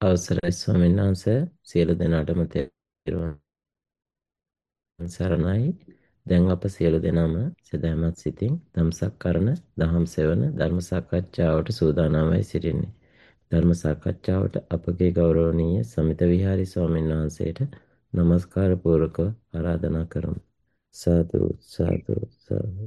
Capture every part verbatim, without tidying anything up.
අවසරයි ස්වාමීන් වහන්සේ සියලු දෙනාටම තෙරුවන් සරණයි. දැන් අප සියලු දෙනාම සදහමත් සිතින් ධම්සක් කරන දහම් සෙවන ධර්ම සාකච්ඡාවට සූදානම්වයි සිටින්නේ. ධර්ම සාකච්ඡාවට අපගේ ගෞරවනීය සමිත විහාරි ස්වාමීන් වහන්සේට নমස්කාර පූර්වකව ආරාධනා කරමු. සාදු සාදු සාදු.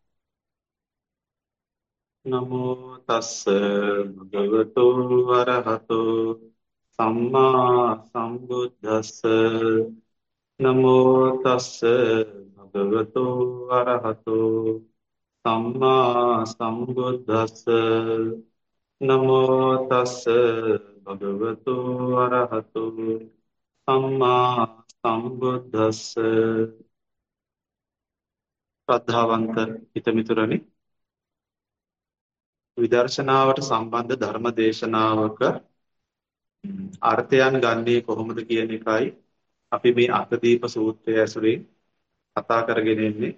නමෝ තස්ස භගවතු වරහතෝ සම්මා සම්බුද්දස්ස නමෝ තස්ස භගවතු වරහතෝ සම්මා සම්බුද්දස්ස නමෝ තස්ස භගවතු වරහතෝ සම්මා සම්බුද්දස්ස ශ්‍රද්ධාවන්ත හිතමිතුරනි, විදර්ශනාවට සම්බන්ධ ධර්ම දේශනාවක අර්ථයන් ගන්නේ කොහොමද කියන එකයි අපි මේ අටදීප සූත්‍රය ඇසුරේ කතා කරගෙන ඉන්නේ.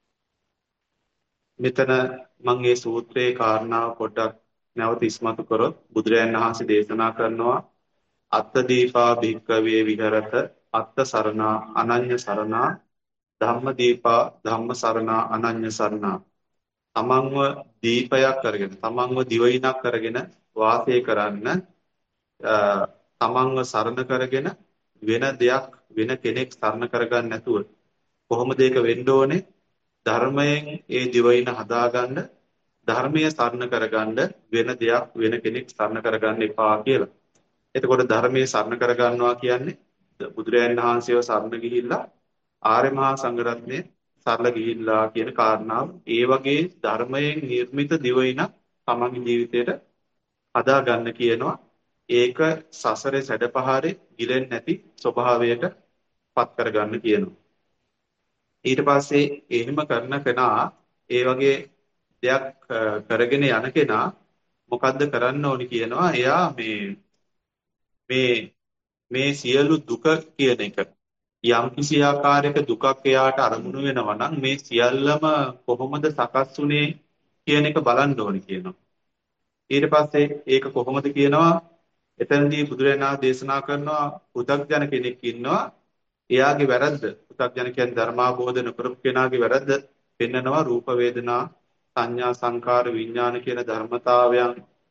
මෙතන මම මේ සූත්‍රයේ කාරණාව පොඩ්ඩක් නැවත ඉස්මතු කරොත් බුදුරජාණන් වහන්සේ දේශනා කරනවා අත්තදීපා භික්කවේ විහෙරත අත්ත සරණා අනඤ්‍ය සරණා ධම්මදීපා ධම්ම සරණා අනඤ්‍ය සරණා. තමන්ව දීපයක් කරගෙන තමන්ව දිවයිනක් කරගෙන වාසය කරන්න, තමන්ව සරණ කරගෙන වෙන දෙයක් වෙන කෙනෙක් සරණ කරගන්න නැතුව කොහොමද ඒක වෙන්න ඕනේ? ධර්මයෙන් ඒ දිවයින හදාගන්න, ධර්මයේ සරණ කරගන්න වෙන දෙයක් වෙන කෙනෙක් සරණ කරගන්න එපා කියලා. එතකොට ධර්මයේ සරණ කරගන්නවා කියන්නේ බුදුරජාණන් වහන්සේව සරණ ගිහිල්ලා ආර්ය මහා සංඝරත්නයේ සරල ගිහිල්ලා කියන කාරණාව. ඒ වගේ ධර්මයෙන් නිර්මිත දිවයින තමන්ගේ ජීවිතයට හදා ගන්න කියනවා. ඒක සසරේ සැඩපහරේ ගිලෙන්නේ නැති ස්වභාවයට පත් කරගන්න කියනවා. ඊට පස්සේ එහෙම කරන කෙනා, ඒ වගේ දෙයක් කරගෙන යන කෙනා මොකද්ද කරන්න ඕනි කියනවා. එයා මේ මේ මේ සියලු දුක කියන එක, යම් කිසි ආකාරයක දුකක් එයාට අරමුණු වෙනවා නම් මේ සියල්ලම කොහොමද සකස් වුනේ කියන එක බලන්න ඕනි කියනවා. ඊට පස්සේ ඒක කොහොමද කියනවා. එතනදී බුදුරජාණන් දේශනා කරනවා පු탁ජන කෙනෙක් ඉන්නවා. එයාගේ වැරද්ද, පු탁ජන කියන්නේ ධර්මාබෝධ නොකරපු කෙනාගේ වැරද්ද පෙන්නනවා. රූප වේදනා සංඥා සංකාර විඥාන කියන ධර්මතාවයන්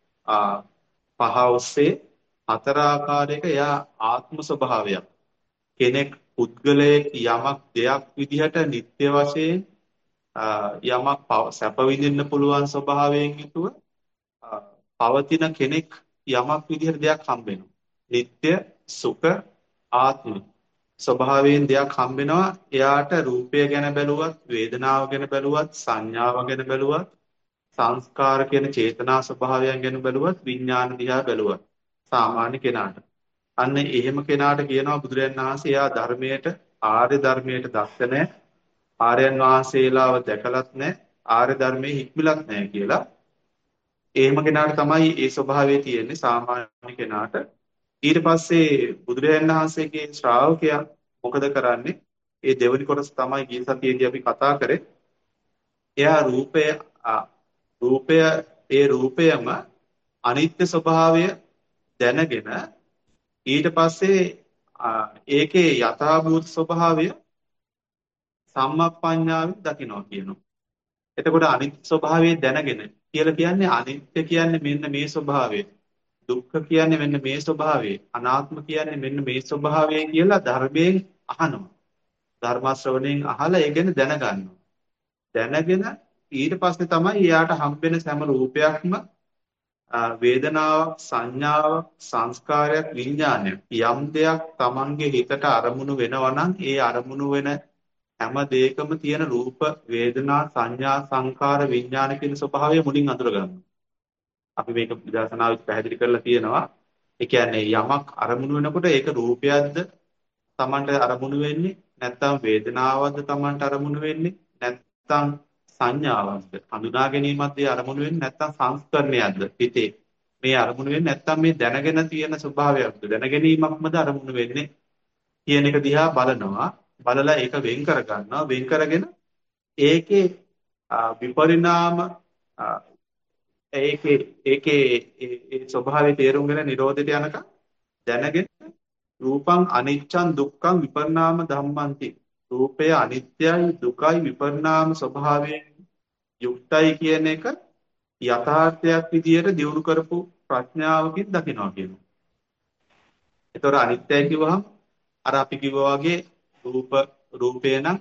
පහ ඔස්සේ හතර ආකාරයක එයා ආත්ම ස්වභාවයක්, කෙනෙක් පුද්ගලයෙක් යමක් දෙයක් විදිහට නිත්‍ය වශයෙන් යමක් සැප විඳින්න පුළුවන් ස්වභාවයෙන් යුතුව පවතින කෙනෙක් යමක් විදිහට දෙයක් හම්බ වෙනවා. නිත්‍ය සුඛ ආත්ම ස්වභාවයෙන් දෙයක් හම්බ වෙනවා. එයාට රූපය ගැන බැලුවත්, වේදනාව ගැන බැලුවත්, සංඥාව ගැන බැලුවත්, සංස්කාර කියන චේතනා ස්වභාවයන් ගැන බැලුවත්, විඥාන දිහා බැලුවත් සාමාන්‍ය කෙනාට, අන්න එහෙම කෙනාට කියනවා බුදුරජාණන් වහන්සේ එයා ධර්මයට, ආර්ය ධර්මයට දක්ෂ නැහැ, ආර්යයන් වහන්සේලාව දැකලත් නැහැ, ආර්ය ධර්මයේ හික්මිලත් නැහැ කියලා. එහෙම කෙනාට තමයි ඒ ස්වභාවය තියෙන්නේ, සාමාන්‍ය කෙනාට. ඊට පස්සේ බුදුරජාණන් වහන්සේගේ ශ්‍රාවකයා මොකද කරන්නේ? ඒ දෙවනි කොටස තමයි ගිය සතියේදී අපි කතා කරේ. එයා රූපය රූපය ඒ රූපයම අනිත්‍ය ස්වභාවය දැනගෙන ඊට පස්සේ ඒකේ යථාභූත ස්වභාවය සම්මප්පඤ්ඤාවෙන් දකිනවා කියනවා. එතකොට අනිත්‍ය ස්වභාවය දැනගෙන කියලා කියන්නේ අනිත්‍ය කියන්නේ මෙන්න මේ ස්වභාවය, දුක්ඛ කියන්නේ මෙන්න මේ ස්වභාවය, අනාත්ම කියන්නේ මෙන්න මේ ස්වභාවය කියලා ධර්මයෙන් අහනවා. ධර්ම ශ්‍රවණයෙන් අහලා ඒ ගැන දැනගන්නවා. දැනගෙන ඊට පස්සේ තමයි එයාට හම්බෙන සෑම රූපයක්ම වේදනාවක්, සංඥාවක්, සංස්කාරයක්, විඥානයක් යම් දෙයක් Tamange හිතට අරමුණු වෙනවා නම් ඒ අරමුණු වෙන හැම දෙයකම තියෙන රූප, වේදනා, සංඥා, සංකාර, විඥාන කියන ස්වභාවය මුලින් අඳුර ගන්නවා. අපි මේක විදර්ශනාවෙත් පැහැදිලි කරලා තියෙනවා. ඒ කියන්නේ යමක් අරමුණු වෙනකොට ඒක රූපයක්ද Tamanට අරමුණු වෙන්නේ, නැත්නම් වේදනාවක්ද Tamanට අරමුණු වෙන්නේ, නැත්නම් සංඥාවක්ද හඳුනා ගැනීමක්ද ඒ අරමුණු වෙන්නේ, නැත්නම් සංස්කරණයක්ද හිතේ මේ අරමුණු වෙන්නේ, නැත්නම් මේ දැනගෙන තියෙන ස්වභාවයක්ද දැනගැනීමක්මද අරමුණු වෙන්නේ කියන එක දිහා බලනවා. බලලා ඒක වෙන් කර ගන්නවා. වෙන් කරගෙන ඒකේ විපරිණාම ඒකේ ඒකේ ඒ ස්වභාවය තේරුම් ගෙන නිරෝධයට යනකම් දැනගෙන රූපං අනිච්චං දුක්ඛං විපරිණාම ධම්මන්ති. රූපය අනිත්‍යයි දුකයි විපරිණාම ස්වභාවයෙන් යුක්තයි කියන එක යථාර්ථයක් විදියට දියුණු කරපු ප්‍රඥාවකින් දකිනවා කියනවා. ඒතොර අනිත්‍යයි කිව්වහම අර අපි කිව්වා වගේ රූප රූපේ නම්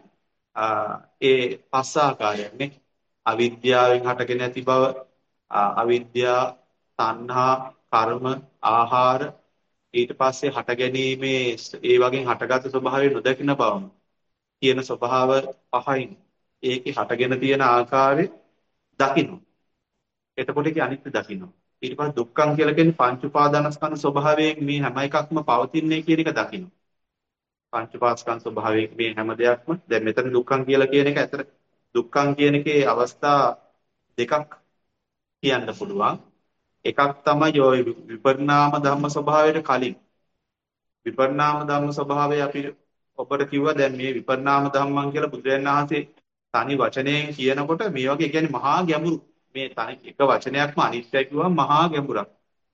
ඒ පස්ස ආකාරයක් නේ. අවිද්‍යාවෙන් හටගෙන ඇති බව, අවිද්‍යා, තණ්හා, කර්ම, ආහාර ඊට පස්සේ හට ගැනීමේ ඒ වගේ හටගත් ස්වභාවය නොදකින බවම කියන ස්වභාව පහින් ඒකේ හටගෙන තියෙන ආකාරය දකින්න. එතකොට ඒක අනිත්‍ය දකින්න. ඊට පස්සේ දුක්ඛං කියලා කියන්නේ පංච උපාදානස්කන්ධ ස්වභාවයෙන් මේ හැම එකක්ම පවතින්නේ කියන එක දකින්න. පංච උපාස්කන්ධ ස්වභාවයෙන් මේ හැම දෙයක්ම දැන් මෙතන දුක්ඛං කියලා කියන එක ඇතර දුක්ඛං කියන එකේ අවස්ථා දෙකක් කියන්න පුළුවන්. එකක් තමයි ඔය විපරිණාම ධම්ම ස්වභාවයට කලින් විපරිණාම ධම්ම ස්වභාවය අපි ඔබට කිව්වා දැන් මේ විපරිණාම ධම්මං කියලා බුදුරජාණන් වහන්සේ තනි වචනයෙන් කියනකොට මේ වගේ කියන්නේ මහා ගැඹුරු මේ තනි එක වචනයක්ම අනිත්‍යයි කිව්වම මහා ගැඹුරක්.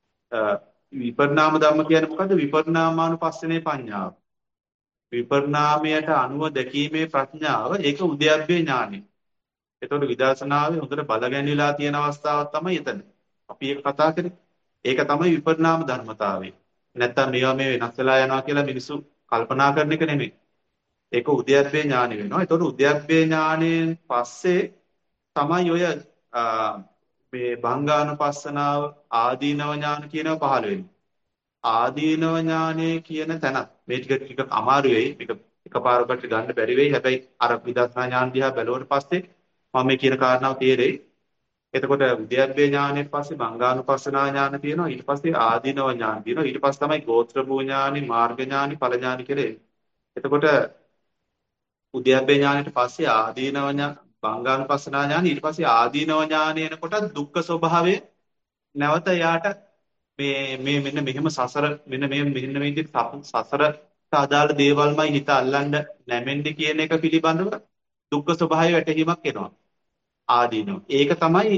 විපරිණාම ධම්ම කියන්නේ මොකද්ද? විපරිණාමානුපස්සනේ පඤ්ඤාව. විපරිණාමයට අනුව දැකීමේ ප්‍රඥාව ඒක උද්‍යප්පේ ඥානෙ. ඒතකොට විදර්ශනාවේ හොඳට බල ගැන්විලා තියෙන අවස්ථාවක් තමයි එතන. අපි ඒක කතා කරේ. ඒක තමයි විපරිණාම ධර්මතාවය. නැත්තම් මේවා මේ වෙනස් වෙලා යනවා කියලා මිනිස්සු කල්පනා කරන එක නෙමෙයි. ඒක උද්‍යප්පේ ඥානෙ වෙනවා. ඒතකොට උද්‍යප්පේ ඥානෙන් පස්සේ තමයි ඔය මේ භංගානුපස්සනාව ආදීනව ඥාන කියනවා පහළ වෙන්නේ. ආදීනව ඥානය කියන තැන මේ ටික ටික අමාරු වෙයි. මේක එකපාරකට ගන්න බැරි වෙයි. හැබැයි අර විදර්ශනා ඥාන දිහා බැලුවට පස්සේ මම මේ කියන කාරණාව තේරෙයි. එතකොට උද්‍යප්පේ ඥානෙන් පස්සේ මංගානුපස්සනා ඥාන තියෙනවා. ඊට පස්සේ ආදීනව ඥාන තියෙනවා. ඊට පස්සේ තමයි ගෝත්‍ර භූ ඥානි, මාර්ග ඥානි, ඵල ඥානි කියලා එන්නේ. එතකොට උද්‍යප්පේ ඥානෙට පස්සේ ආදීනව ඥාන, මංගානුපස්සනා ඥාන, ඊට පස්සේ ආදීනව ඥාන එනකොට දුක්ඛ ස්වභාවය නැවත යාට මේ මේ මෙන්න මෙහෙම සසර මෙන්න මේ මෙන්න මේ විදිහට සසරට අදාළ දේවල්මයි හිත අල්ලන්න නැමෙන්නේ කියන එක පිළිබඳව දුක්ඛ ස්වභාවය වැටහීමක් එනවා. ආදීනව. ඒක තමයි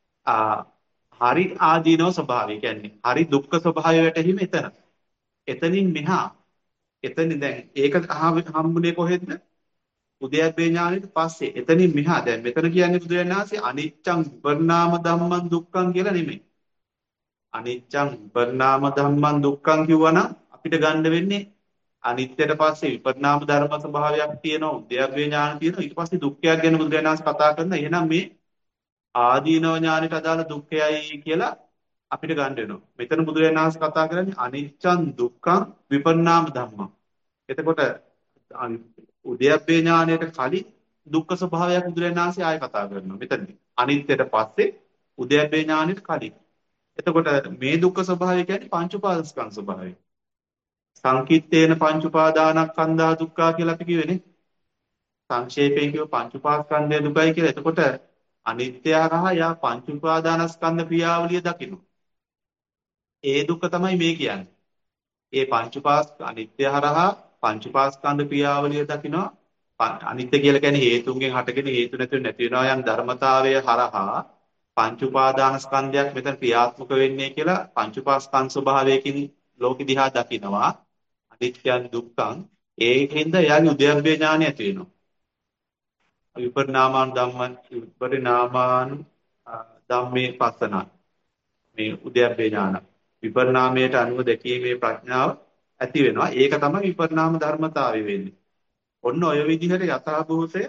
හරි ආදීනව ස්වභාවය කියන්නේ. හරි දුක්ඛ ස්වභාවය වැටහීම එතන. එතනින් මෙහා එතන දැන් ඒක හම්බුනේ කොහෙද? උද්‍යප්පේ ඥානෙට පස්සේ. එතනින් මෙහා දැන් මෙතන කියන්නේ බුදුරජාණන් වහන්සේ අනිච්චං විපරිණාම ධම්මං දුක්ඛං කියලා නෙමෙයි. අනිච්චං විපරිණාම ධම්මං දුක්ඛං කිව්වනම් අපිට ගන්න වෙන්නේ අනිත්‍යයට පස්සේ විපරිණාම ධර්ම ස්වභාවයක් තියෙනවා, උද්‍යප්පේ ඥාන තියෙනවා. ඊට පස්සේ දුක්ඛයක් ගැන බුදුරජාණන් වහන්සේ කතා කරන. එහෙනම් මේ ආදීනව ඥානෙට අදාළ දුක්ඛයයි කියලා අපිට ගන්න වෙනවා. මෙතන බුදුරජාණන් වහන්සේ කතා කරන්නේ අනිච්චං දුක්ඛං විපරිණාම ධම්මං. එතකොට උද්‍යප්පේ ඥානයට කලින් දුක්ඛ ස්වභාවයක් බුදුරජාණන් වහන්සේ ආයෙ කතා කරනවා. මෙතනදී අනිත්‍යයට පස්සේ උද්‍යප්පේ ඥානෙට කලින්. එතකොට මේ දුක්ඛ ස්වභාවය කියන්නේ පංච උපාදානස්කන්ධ ස්වභාවය. සංකිට්ඨේන පංච උපාදානස්කන්ධා දුක්ඛා කියලා අපි කියවෙනේ. සංක්ෂේපයෙන් කියව පංච උපාදානස්කන්ධය දුකයි කියලා. එතකොට අනිත්‍ය හරහා යා පංච උපාදානස්කන්ධ ක්‍රියාවලිය දකින්න. ඒ දුක්ඛ තමයි මේ කියන්නේ. ඒ පංච උපාස් අනිත්‍ය හරහා පංච උපාස්කන්ධ ක්‍රියාවලිය දකිනවා. අනිත්‍ය කියලා කියන්නේ හේතුන්ගෙන් හටගෙන හේතු නැතුව නැති වෙනවා යන ධර්මතාවය හරහා පංච උපාදානස්කන්ධයක් මෙතන ක්‍රියාත්මක වෙන්නේ කියලා පංච උපාස්කන්ධ ස්වභාවයකින් ලෝක දිහා දකිනවා. අනිත්‍යං දුක්ඛං ඒකෙන්ද එයාගේ උද්‍යප්පේ ඥානය ඇති වෙනවා. විපරිණාමාන ධම්මං විපරිණාමාන ධම්මේ පස්සන මේ උද්‍යප්පේ ඥාන විපරිණාමයට අනුව දැකීමේ ප්‍රඥාව ඇති වෙනවා. ඒක තමයි විපරිණාම ධර්මතාවය වෙන්නේ. ඔන්න ඔය විදිහට යථාභූතය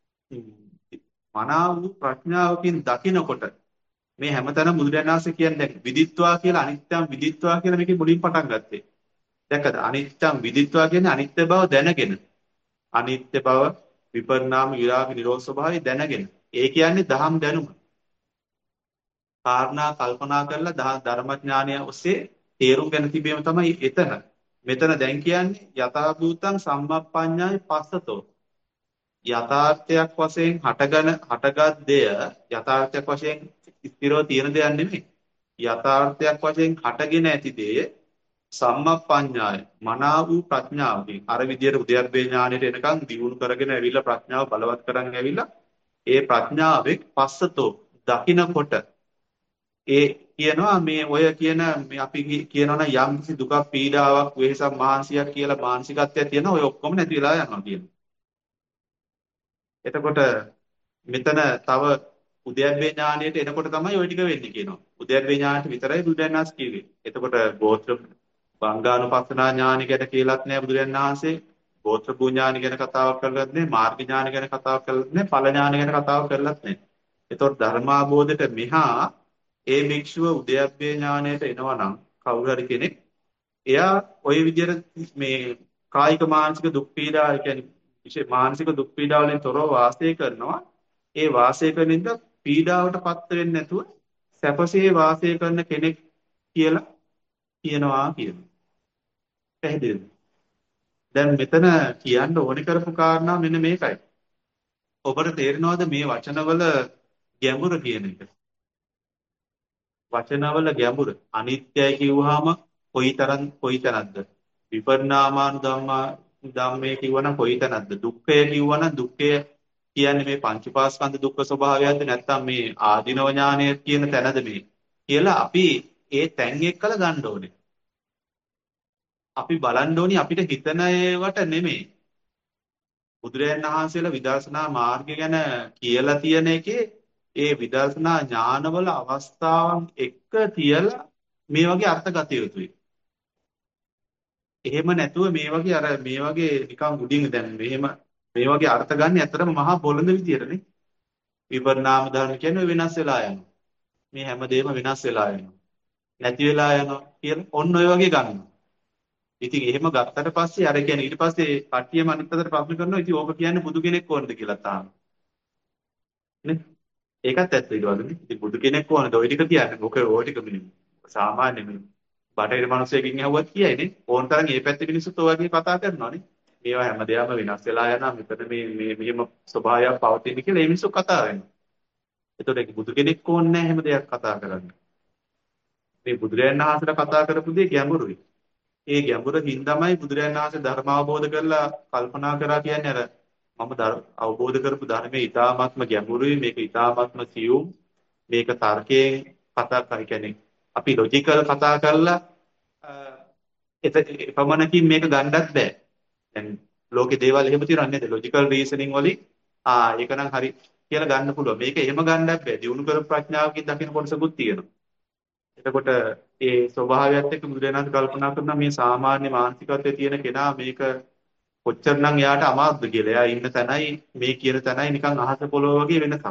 මනාව වූ ප්‍රඥාවකින් දකිනකොට මේ හැමතැනම බුදුරජාණන් වහන්සේ කියන්නේ දැන් විදිත්වා කියලා අනිත්‍යම් විදිත්වා කියලා මේකේ මුලින් පටන් ගත්තේ. දැක්කද? අනිත්‍යම් විදිත්වා කියන්නේ අනිත්‍ය බව දැනගෙන. අනිත්‍ය බව විපරිණාම විරාග නිරෝධ ස්වභාවය දැනගෙන. ඒ කියන්නේ දහම් දැනුම. කාරණා කල්පනා කරලා ධර්මඥානය ඔස්සේ තේරුම් ගන්න තිබීම තමයි එතන. මෙතන දැන් කියන්නේ යථා භූතං සම්මප්පඤ්ඤාය පස්සතෝ. යථාර්ථයක් වශයෙන් හටගෙන හටගත් දෙය යථාර්ථයක් වශයෙන් ස්ථිරව තියෙන දෙයක් නෙමෙයි. යථාර්ථයක් වශයෙන් හටගෙන ඇති දෙය සම්මප්පඤ්ඤාය මනා වූ ප්‍රඥාවකින් අර විදියට උද්‍යප්පේ ඥානෙට එනකන් දියුණු කරගෙන ඇවිල්ලා ප්‍රඥාව බලවත් කරන් ඇවිල්ලා ඒ ප්‍රඥාවෙක් පස්සතෝ දකින්නකොට ඒ කියනවා මේ ඔය කියන මේ අපි කියනවනම් යම් කිසි දුකක් පීඩාවක් වෙහසක් මහන්සියක් කියලා මානසිකත්වයක් තියෙනවා ඔය ඔක්කොම නැති වෙලා යනවා කියනවා. එතකොට මෙතන තව උද්‍යප්පේ ඥානයට එනකොට තමයි ওই ටික වෙන්නේ කියනවා. උද්‍යප්පේ ඥානට විතරයි බුදුරජාණන් වහන්සේ කිව්වේ. එතකොට ගෝත්‍ර බංගානුපස්සනා ඥාන ගැන කියලාත් නෑ බුදුරජාණන් වහන්සේ. ගෝත්‍ර භූ ඥාන ගැන කතාවක් කරලත් නෑ. මාර්ග ඥාන ගැන කතාවක් කරලත් නෑ. ඵල ඥාන ගැන කතාවක් කරලත් නෑ. එතකොට ධර්මාභෝධයට මෙහා ඒ භික්ෂුව උද්‍යප්පේ ඥානයට එනවා නම් කවුරු හරි කෙනෙක් එයා ওই විදිහට මේ කායික මානසික දුක් පීඩා කියන්නේ විශේෂ මානසික දුක් පීඩා වලින් තොරව වාසය කරනවා. ඒ වාසය කරන ඉඳ පීඩාවට පත් වෙන්නේ නැතුව සැපසේ වාසය කරන කෙනෙක් කියලා කියනවා කියනවා. පැහැදිලිද? දැන් මෙතන කියන්න ඕනේ කරපු කාරණා මෙන්න මේකයි. ඔබට තේරෙනවද මේ වචනවල ගැඹුර කියන එක? වචනවල ගැඹුර. අනිත්‍යයි කිව්වහම කොයිතරම් කොයිතරම්ද? විපරිණාමාන ධම්මා ධම්මේ කිව්වනම් කොයිතරම්ද? දුක්ඛය කිව්වනම් දුක්ඛය කියන්නේ මේ පංචපාස්කන්ධ දුක්ඛ ස්වභාවයක්ද නැත්නම් මේ ආධිනව ඥානය කියන තැනද මේ කියලා අපි ඒ තැන් එක්කල ගන්න ඕනේ. අපි බලන්න ඕනි අපිට හිතන ඒවට නෙමෙයි. බුදුරජාණන් වහන්සේලා විදර්ශනා මාර්ගය ගැන කියලා තියෙන එකේ ඒ විදර්ශනා ඥානවල අවස්ථාවන් එක්ක තියලා මේ වගේ අර්ථ ගත යුතුයි. එහෙම නැතුව මේ වගේ අර මේ වගේ නිකන් උඩින් දැන් මෙහෙම මේ වගේ අර්ථ ගන්න ඇත්තටම මහා බොළඳ විදියටනේ. විපරිණාම ධර්ම කියන්නේ වෙනස් වෙලා යනවා. මේ හැමදේම වෙනස් වෙලා යනවා. නැති වෙලා යනවා කියලා ඔන්න ඔය වගේ ගන්නවා. ඉතින් එහෙම ගත්තට පස්සේ අර කියන්නේ ඊට පස්සේ කට්ටියම අනිත් අතට ප්‍රශ්න කරනවා ඉතින් ඕක කියන්නේ බුදු කෙනෙක් ඕනද කියලා තාම. නේ? ඒකත් ඇත්ත ඊට වගේනේ. ඉතින් බුදු කෙනෙක් ඕනද ඔය ටික කියන්නේ. ඔක ඔය ටික මේ සාමාන්‍ය මේ බටහිර මිනිස්සුකින් ඇහුවත් කියයිනේ. ඕන තරම් මේ පැත්තේ මිනිස්සුත් ඔය වගේ කතා කරනවානේ. මේවා හැමදේම වෙනස් වෙලා යනවා. මෙතන මේ මේ මෙහෙම ස්වභාවයක් පවතින කියලා මේ මිනිස්සු කතා වෙනවා. එතකොට ඒක බුදු කෙනෙක් ඕනේ නැහැ හැම දෙයක් කතා කරන්න. මේ බුදුරයන් වහන්සේලා කතා කරපු දේ ගැඹුරුයි. ඒ ගැඹුර හින්දාමයි බුදුරයන් වහන්සේ ධර්ම අවබෝධ කරලා කල්පනා කරා කියන්නේ අර මම අවබෝධ කරපු ධර්මයේ ඊ타ත්ම ගැඹුරුයි මේක ඊ타ත්ම සියුම් මේක තර්කයෙන් කතා කරයි කියන්නේ අපි ලොජිකල් කතා කරලා එත පමණකින් මේක ගන්නත් බෑ. දැන් ලෝකේ දේවල් එහෙම තියෙනවද නේද? ලොජිකල් රීසනින් වලින් ආ ඒක නම් හරි කියලා ගන්න පුළුවන්. මේක එහෙම ගන්නත් බෑ. දිනු කරපු ප්‍රඥාවකින් දකින්න කොටසකුත් තියෙනවා. එතකොට ඒ ස්වභාවයත් එක්ක බුදුරජාණන් කල්පනා කරන මේ සාමාන්‍ය මානසිකත්වයේ තියෙන කෙනා මේක කොච්චරනම් එයාට අමාරුද කියලා. එයා ඉන්න තැනයි මේ කියන තැනයි නිකන් අහස පොළොව වගේ වෙනසක්.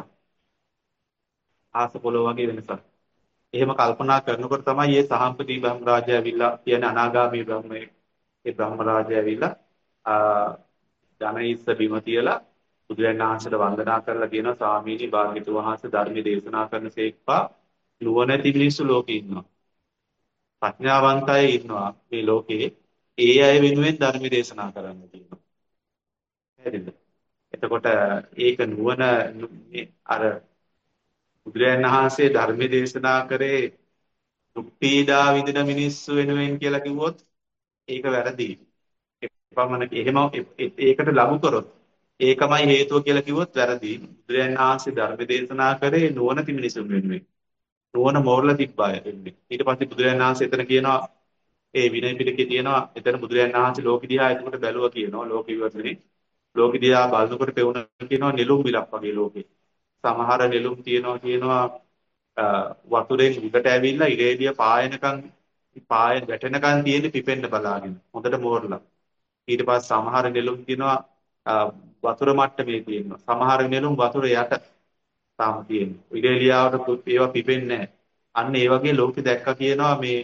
අහස පොළොව වගේ වෙනසක්. එහෙම කල්පනා කරනකොට තමයි මේ සහම්පති බ්‍රහ්ම රාජය ඇවිල්ලා කියන අනාගාමී බ්‍රහ්මයේ ඒ බ්‍රහ්ම රාජය ඇවිල්ලා ආ ධනයිස්ස බිම තියලා බුදුරජාණන් වහන්සේට වන්දනා කරලා කියනවා ස්වාමීනි භාග්‍යතුන් වහන්සේ ධර්ම දේශනා කරනසේක්පා නුවණැති මිනිස්සු ලෝකේ ඉන්නවා. ප්‍රඥාවන්ත අය ඉන්නවා මේ ලෝකේ. ඒ අය වෙනුවෙන් ධර්ම දේශනා කරන්න කියනවා. හරිද? එතකොට ඒක නුවණ අර බුදුරජාණන් වහන්සේ ධර්ම දේශනා කරේ දුක් පීඩා විඳින මිනිස්සු වෙනුවෙන් කියලා කිව්වොත් ඒක වැරදි. එපමණ එහෙම ඒකට ලබු කරොත් ඒකමයි හේතුව කියලා කිව්වොත් වැරදි. බුදුරජාණන් වහන්සේ ධර්ම දේශනා කරේ නුවණති මිනිසුන් වෙනුවෙන්. නුවණ මෝරලා තිබ්බාය වෙන්නේ. ඊට පස්සේ බුදුරජාණන් වහන්සේ එතන කියනවා ඒ විනය පිටකේ තියෙනවා එතන බුදුරජාණන් වහන්සේ ලෝක දිහා එතකොට බැලුවා කියනවා ලෝක විවරණේ. ලෝක දිහා බලනකොට පෙවුන කියනවා නිලුම් විලක් වගේ ලෝකේ. සමහර නිලුම් තියෙනවා කියනවා වතුරෙන් උඩට ඇවිල්ලා ඉරේලිය පායනකම් පාය වැටෙනකම් තියෙන පිපෙන්න බලාගෙන. හොඳට මෝරලා. ඊට පස්සේ සමහර නිලුම් කියනවා වතුර මට්ටමේ තියෙනවා. සමහර නිලුම් වතුර යට තාම තියෙනවා. ඉරේලියාවට ඒවා පිපෙන්නේ නැහැ. අන්න ඒ වගේ ලෝකෙ දැක්කා කියනවා මේ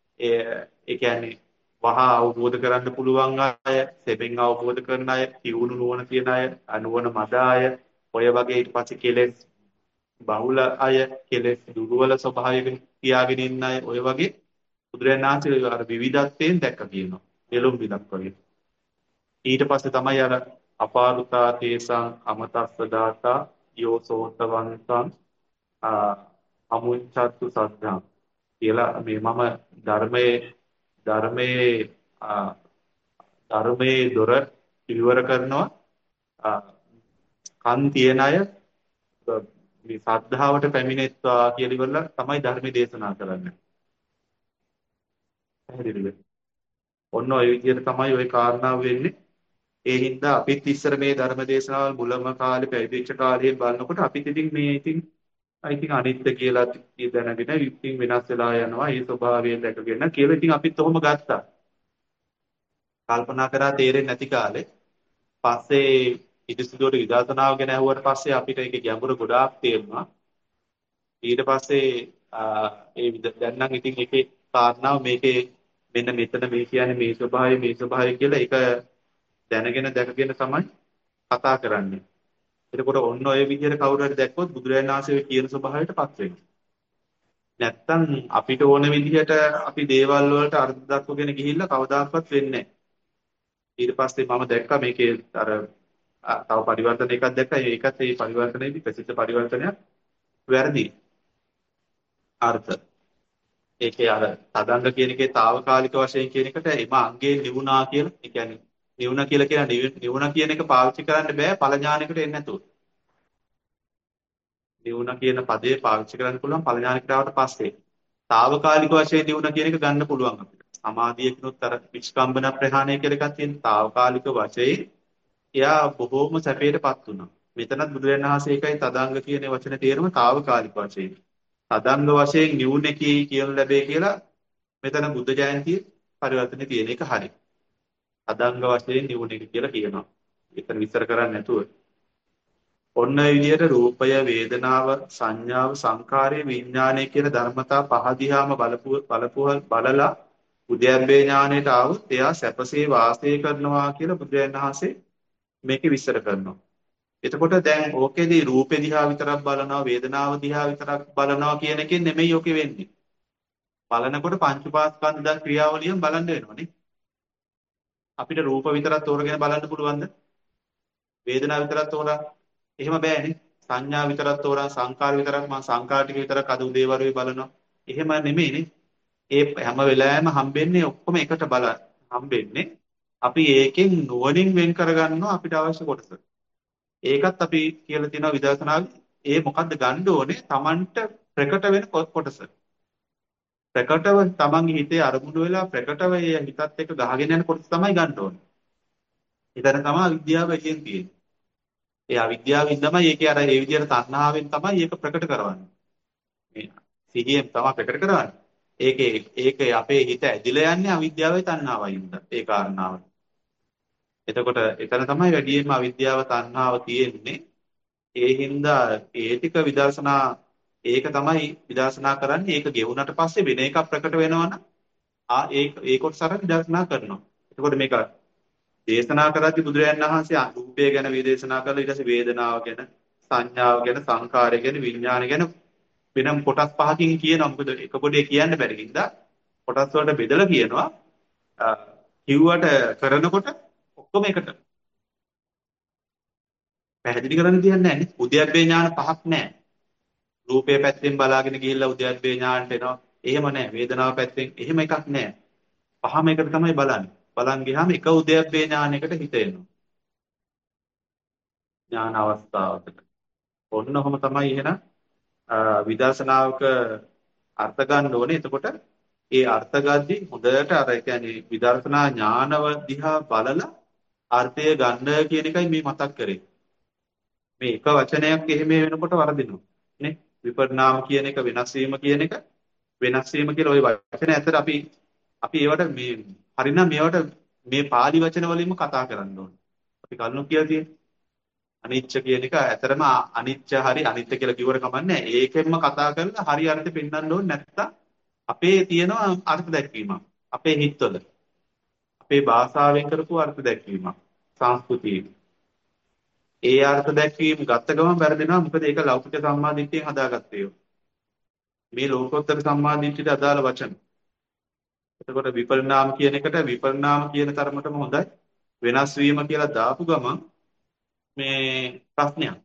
ඒ කියන්නේ වහා අවබෝධ කරන්න පුළුවන් අය, සෙබෙන් අවබෝධ කරන අය, තියුණු නුවණ තියෙන අය, අනුවණ මද අය, ඔය වගේ ඊට පස්සේ කෙලෙස් බහුල අය, කෙලෙස් දුර්වල ස්වභාවයකින් තියාගෙන ඉන්න අය, ඔය වගේ බුදුරජාණන් වහන්සේ අර විවිධත්වයෙන් දැක්කා කියනවා. එළොම් විලක් වගේ. ඊට පස්සේ තමයි අර අපාරුතා තේසං අමතස්ස දාතා යෝසෝතවන්තං අමුච්ඡත්තු සද්ධා කියලා මේ මම ධර්මයේ ධර්මයේ ධර්මයේ දොර විවර කරනවා කන් තියන අය මේ සද්ධාවට පැමිණෙත්වා කියලා ඉවරලා තමයි ධර්ම දේශනා කරන්නේ. පැහැදිලිද? ඔන්න ඔය විදිහට තමයි ওই කාරණාව වෙන්නේ. ඒ හින්දා අපිත් ඉස්සර මේ ධර්ම දේශනාවල් මුලම කාලේ පැවිදිච්ච කාලේ බලනකොට අපිත් ඉතින් මේ ඉතින් I think අනිත්‍ය කියලා දැනගෙන ඉතින් වෙනස් වෙලා යනවා. ඒ ස්වභාවයෙන් දැකගෙන කියලා ඉතින් අපිත් ඔහොම ගත්තා. කල්පනා කරා තේරෙන්නේ නැති කාලේ. පස්සේ ඉදිසිදුවට විදර්ශනාව ගැන ඇහුවට පස්සේ අපිට ඒකේ ගැඹුර ගොඩාක් තේරුණා. ඊට පස්සේ ඒ දැන් නම් ඉතින් ඒකේ කාරණාව මේකේ මෙන්න මෙතන මේ කියන්නේ මේ ස්වභාවය මේ ස්වභාවය කියලා ඒක දැනගෙන දැකගෙන තමයි කතා කරන්නේ. එතකොට ඔන්න ඔය විදිහට කවුරු හරි දැක්කොත් බුදුරජාණන් වහන්සේ කියන ස්වභාවයටපත් වෙනවා. නැත්තම් අපිට ඕන විදිහට අපි දේවල් වලට අර්ථ දක්වගෙන ගිහිල්ලා කවදාකවත් වෙන්නේ නැහැ. ඊට පස්සේ මම දැක්කා මේකේ අර තව පරිවර්තන එකක් දැක්කා. ඒකත් ඒ පරිවර්තනයේදී ප්‍රසිද්ධ පරිවර්තනයක් වැරදි අර්ථ. ඒකේ අර තදංග කියන එකේ తాවකාලික වශයෙන් කියන එකට එම අංගේ නිවුණා කියලා. ඒ කියන්නේ නිවුණ කියලා කියන නිවුණ කියන එක පාවිච්චි කරන්න බෑ ඵල ඥානයකට එන්නේ නැතුව. නිවුණ කියන පදේ පාවිච්චි කරන්න පුළුවන් ඵල ඥානයකට ආවට පස්සේ. తాවකාලික වශයෙන් නිවුණ කියන එක ගන්න පුළුවන් අපිට. සමාධියකිනුත් අර විස්කම්බන ප්‍රහාණය කියලා එකක් තියෙන తాවකාලික වශයෙන් එයා බොහෝම සැපයටපත් වුණා. මෙතනත් බුදුරජාණන් වහන්සේ එකයි තදංග කියන වචනේ තේරුම తాවකාලික වශයෙන්. තදංග වශයෙන් නිවුණකී කියන ලැබේ කියලා මෙතන බුද්ධ ජයන්තියේ පරිවර්තනේ තියෙන එක හරි. තදංග වශයෙන් නිවුණක කියලා කියනවා. එතන විස්තර කරන්නේ නැතුව. ඔන්න ඒ විදිහට රූපය, වේදනාව, සංඥාව, සංකාරය, විඥානය කියන ධර්මතා පහ දිහාම බලපු බලපුව බලලා උද්‍යප්පේ ඥාණයට ආවොත් එයා සැපසේ වාසය කරනවා කියලා බුදුරජාණන් වහන්සේ මේකේ විස්තර කරනවා. එතකොට දැන් ඕකේදී රූපේ දිහා විතරක් බලනවා, වේදනාව දිහා විතරක් බලනවා කියන එකෙන් නෙමෙයි ඕකේ වෙන්නේ. බලනකොට පංච උපාස්කන්ධ ක්‍රියාවලියෙන් බලන්න වෙනවනේ. අපිට රූප විතරක් තෝරගෙන බලන්න පුළුවන්ද? වේදනාව විතරක් තෝරා එහෙම බෑනේ. සංඥා විතරක් තෝරා සංකාර විතරක් මම සංකාර ටික විතරක් අද උදේ වරුවේ බලනවා. එහෙම නෙමෙයිනේ. ඒ හැම වෙලාවෙම හම්බෙන්නේ ඔක්කොම එකට බල හම්බෙන්නේ. අපි ඒකෙන් නුවණින් වෙන් කරගන්නවා අපිට අවශ්‍ය කොටස. ඒකත් අපි කියලා තියෙනවා විදර්ශනාවේ. ඒ මොකද්ද ගන්න ඕනේ? Tamanට ප්‍රකට වෙන කොටස. ප්‍රකටව තමන්ගේ හිතේ අරමුණු වෙලා ප්‍රකටව ඒ හිතත් එක්ක ගහගෙන යන කොටස තමයි ගන්න ඕනේ. ඊතර තමයි විද්‍යාව එළියෙන් තියෙන්නේ. ඒ අවිද්‍යාවෙන් තමයි ඒකේ අර ඒ විදිහට තණ්හාවෙන් තමයි ඒක ප්‍රකට කරවන්නේ. මේ සිහියෙන් තමයි ප්‍රකට කරවන්නේ. ඒකේ ඒකේ අපේ හිත ඇදිලා යන්නේ අවිද්‍යාවයි තණ්හාවයි උන්ට ඒ කාරණාව. එතකොට එතන තමයි වැඩියෙන්ම අවිද්‍යාව තණ්හාව තියෙන්නේ. ඒ හින්දා ඒ ටික විදර්ශනා ඒක තමයි විදර්ශනා කරන්නේ. ඒක ගෙවුනට පස්සේ වෙන එකක් ප්‍රකට වෙනවනම් ආ ඒ ඒ කොටස අර විදර්ශනා කරනවා. එතකොට මේක දේශනා කරද්දී බුදුරජාණන් වහන්සේ රූපය ගැන විදේශනා කරලා ඊට පස්සේ වේදනාව ගැන, සංඥාව ගැන, සංකාරය ගැන, විඥානය ගැන වෙනම කොටස් පහකින් කියනවා. මොකද එක පොඩේ කියන්න බැරි හින්දා කොටස් වලට බෙදලා කියනවා. කිව්වට කරනකොට ඔක්කොම එකට. පැහැදිලි කරන්න තියන්නේ නැහැ නේ. උද්‍යප්පේ ඥාන පහක් නැහැ. රූපය පැත්තෙන් බලාගෙන ගිහිල්ලා උද්‍යප්පේ ඥානට එනවා. එහෙම නැහැ. වේදනාව පැත්තෙන් එහෙම එකක් නැහැ. පහම එකට තමයි බලන්නේ. බලන් ගියාම එක උද්‍යප්පේ ඥානයකට හිත එනවා. ඥාන අවස්ථාවකට. ඔන්න ඔහම තමයි එහෙනම් විදර්ශනාවක අර්ථ ගන්න ඕනේ. එතකොට ඒ අර්ථ ගද්දී හොඳට අර කියන්නේ විදර්ශනා ඥානව දිහා බලලා අර්ථය ගන්න කියන එකයි මේ මතක් කරේ. මේ එක වචනයක් එහෙම වෙනකොට වරදිනවා. නේ? විපරිණාම කියන එක වෙනස් වීම කියන එක වෙනස් වීම කියලා ওই වචන ඇතර අපි අපි ඒවට මේ හරිනම් මේවට මේ pāli වචන වලින්ම කතා කරන්න ඕනේ. අපි කලින් කියලා තියෙන්නේ අනිච්ච කියන එක ඇතරම අනිච්ච හරි අනිත්‍ය කියලා කිව්වට කමන්නේ ඒකෙන්ම කතා කරලා හරි අර්ථය පෙන්වන්න ඕනේ නැත්තම් අපේ තියෙනවා අර්ථ දැක්වීමක්. අපේ හිතවල අපේ භාෂාවෙන් කරපු අර්ථ දැක්වීමක්. සංස්කෘතියේ ඒ අර්ථ දැක්වීම ගත්ත ගමන් වැරදෙනවා. මොකද ඒක ලෞකික සම්මාදිට්ඨියෙන් හදාගත්තේ ඒවා. මේ ලෝකෝත්තර සම්මාදිට්ඨියට අදාළ වචන. එතකොට විපරිණාම කියන එකට විපරිණාම කියන තරමටම හොඳයි. වෙනස් වීම කියලා දාපු ගමන් මේ ප්‍රශ්නයක්.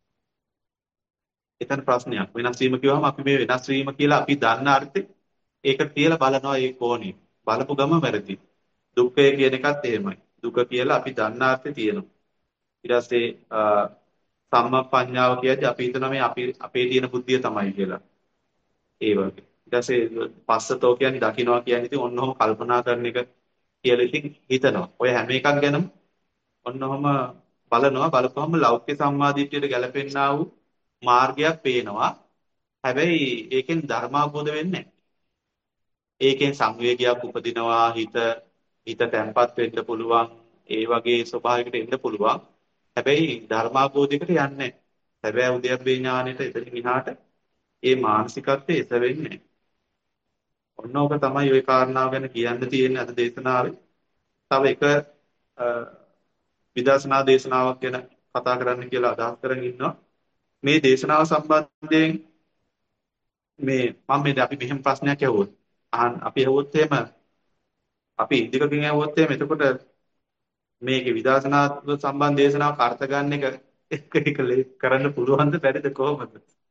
එතන ප්‍රශ්නයක්. වෙනස් වීම කිව්වම අපි මේ වෙනස් වීම කියලා අපි දන්න අර්ථේ ඒකට තියලා බලනවා ඒ කෝණේ. බලපු ගමන් වැරදි. දුක්ඛය කියන එකත් එහෙමයි. දුක කියලා අපි දන්න අර්ථේ තියෙනවා. ඊට පස්සේ සම්මප්පඤ්ඤාව කියද්දි අපි හිතනවා මේ අපි අපේ තියෙන බුද්ධිය තමයි කියලා. ඒ වගේ. ඊට පස්සේ පස්සතෝ කියන්නේ දකින්නවා කියන්නේ ඉතින් ඔන්න ඔහම කල්පනා කරන එක කියලා ඉතින් හිතනවා. ඔය හැම එකක් ගැනම ඔන්න ඔහම බලනවා. බලපුවම ලෞකික සම්මාදිට්ඨියට ගැලපෙන්නා වූ මාර්ගයක් පේනවා. හැබැයි ඒකෙන් ධර්මාබෝධ වෙන්නේ නැහැ. ඒකෙන් සංවේගයක් උපදිනවා හිත හිත තැම්පත් වෙන්න පුළුවන්. ඒ වගේ ස්වභාවයකට එන්න පුළුවන්. හැබැයි ධර්මාබෝධයකට යන්නේ නැහැ. හැබැයි උද්‍යප්පේ ඥානෙට එතනින් එහාට ඒ මානසිකත්වයේ එස වෙන්නේ. ඔන්න ඕක තමයි ওই කාරණාව ගැන කියන්න තියෙන්නේ අද දේශනාවේ. තව එක විදර්ශනා දේශනාවක් ගැන කතා කරන්න කියලා අදහස් කරගෙන ඉන්නවා. මේ දේශනාව සම්බන්ධයෙන් මේ මම මේ අපි මෙහෙම ප්‍රශ්නයක් අහුවොත් අහන් අපි අහුවොත් එහෙම අපි ඉදිකකින් අහුවොත් එහෙම එතකොට මේකේ විදර්ශනා සම්බන්ධ දේශනාවක් අර්ථ ගන්න එක එක එක කරන්න පුළුවන්ද බැරිද කොහොමද?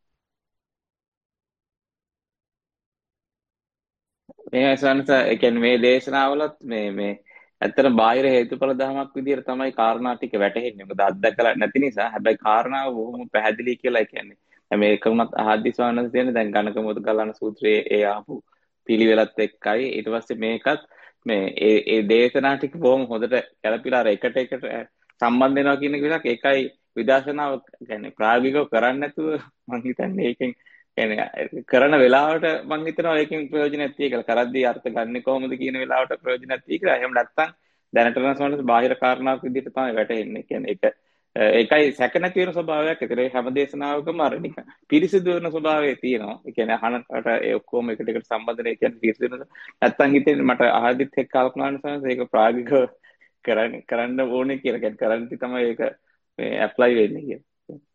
මේ සනස ඒ කියන්නේ මේ දේශනාවලත් මේ මේ ඇත්තට බාහිර හේතුඵල ධමයක් විදිහට තමයි කාරණා ටික වැටහෙන්නේ. මොකද අත්දැකලා නැති නිසා. හැබැයි කාරණාව බොහොම පැහැදිලි කියලා ඒ කියන්නේ. දැන් මේක උනත් අහද්දි ස්වාමීන් තියෙන දැන් ගණක මොද ගලන සූත්‍රයේ ඒ ආපු පිළිවෙලත් එක්කයි ඊට පස්සේ මේකත් මේ ඒ ඒ දේශනා ටික බොහොම හොඳට කැළපිලා අර එකට එකට සම්බන්ධ වෙනවා කියන එක විතරක් ඒකයි විදර්ශනාව කියන්නේ ප්‍රායෝගිකව කරන්නේ නැතුව මම හිතන්නේ ඒකෙන් يعني කරන වෙලාවට මම හිතනවා ඒකෙන් ප්‍රයෝජනයක් තියෙයි කියලා. කරද්දී අර්ථ ගන්න කොහොමද කියන වෙලාවට ප්‍රයෝජනයක් තියෙයි කියලා. එහෙම නැත්නම් දැනට නම් සමහරවිට බාහිර කාරණාවක් විදිහට තමයි වැටෙන්නේ. කියන්නේ ඒක ඒකයි සැක නැති වෙන ස්වභාවයක්. ඒතර හැම දේශනාවකම අර නිකන් පිරිසිදු වෙන ස්වභාවය තියෙනවා. ඒ කියන්නේ අහනකට ඒ ඔක්කොම එකට එකට සම්බන්ධ වෙන කියන්නේ පිරිසිදු වෙන. නැත්නම් හිතෙන්නේ මට අහද්දිත් එක්ක කල්පනා කරන සමහරවිට ඒක ප්‍රායෝගිකව කරන්න කරන්න ඕනේ කියලා. කියන්නේ කරන්නේ තමයි ඒක මේ ඇප්ලයි වෙන්නේ කියලා.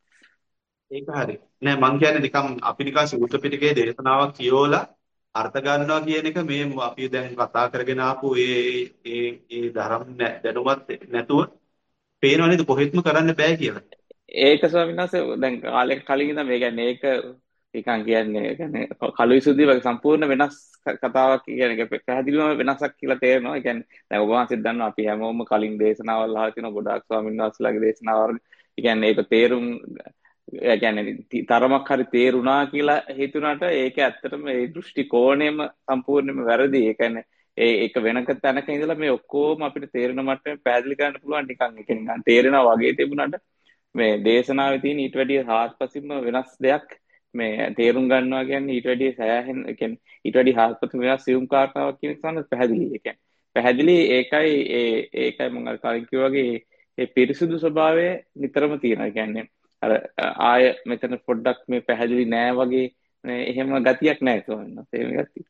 ඒක හරි. නෑ මං කියන්නේ නිකම් අපි නිකන් සූත්‍ර පිටකයේ දේශනාවක් කියවලා අර්ථ ගන්නවා කියන එක මේ අපි දැන් කතා කරගෙන ආපු ඒ ඒ ඒ ධර්ම දැනුමත් නැතුව පේනව නේද කොහෙත්ම කරන්න බෑ කියලා. ඒක ස්වාමීන් වහන්සේ දැන් කාලෙක කලින් ඉඳන් මේ කියන්නේ ඒක නිකන් කියන්නේ කියන්නේ කළු විසුද්ධිය වගේ සම්පූර්ණ වෙනස් කතාවක් කියන්නේ ඒක පැහැදිලිවම වෙනසක් කියලා තේරෙනවා. ඒ කියන්නේ දැන් ඔබ වහන්සේත් දන්නවා අපි හැමෝම කලින් දේශනාවල් අහලා තියෙනවා ගොඩාක් ස්වාමීන් වහන්සේලාගේ දේශනාවල්. ඒ කියන්නේ ඒක තේරුම් ඒ කියන්නේ තරමක් හරි තේරුණා කියලා හිතුණාට ඒක ඇත්තටම ඒ දෘෂ්ටි කෝණයම සම්පූර්ණයෙන්ම වැරදි. ඒ කියන්නේ ඒ ඒක වෙනක තැනක ඉඳලා මේ ඔක්කොම අපිට තේරෙන මට්ටමේ පැහැදිලි කරන්න පුළුවන් නිකන් ඒක නිකන් තේරෙනවා වගේ තිබුණාට මේ දේශනාවේ තියෙන ඊට වැඩිය හාත්පසින්ම වෙනස් දෙයක් මේ තේරුම් ගන්නවා කියන්නේ ඊට වැඩිය සෑහෙන ඒ කියන්නේ ඊට වැඩිය හාත්පසින්ම වෙනස් සියුම් කාරණාවක් කියන එක තමයි පැහැදිලි. ඒ කියන්නේ පැහැදිලි ඒකයි ඒ ඒකයි මම අර කලින් කිව්වා වගේ ඒ පිරිසුදු ස්වභාවය නිතරම තියෙනවා. ඒ කියන්නේ අර ආය මෙතන පොඩ්ඩක් මේ පැහැදිලි නෑ වගේ එහෙම ගතියක් නෑ කොහොමද එහෙම ගතිය.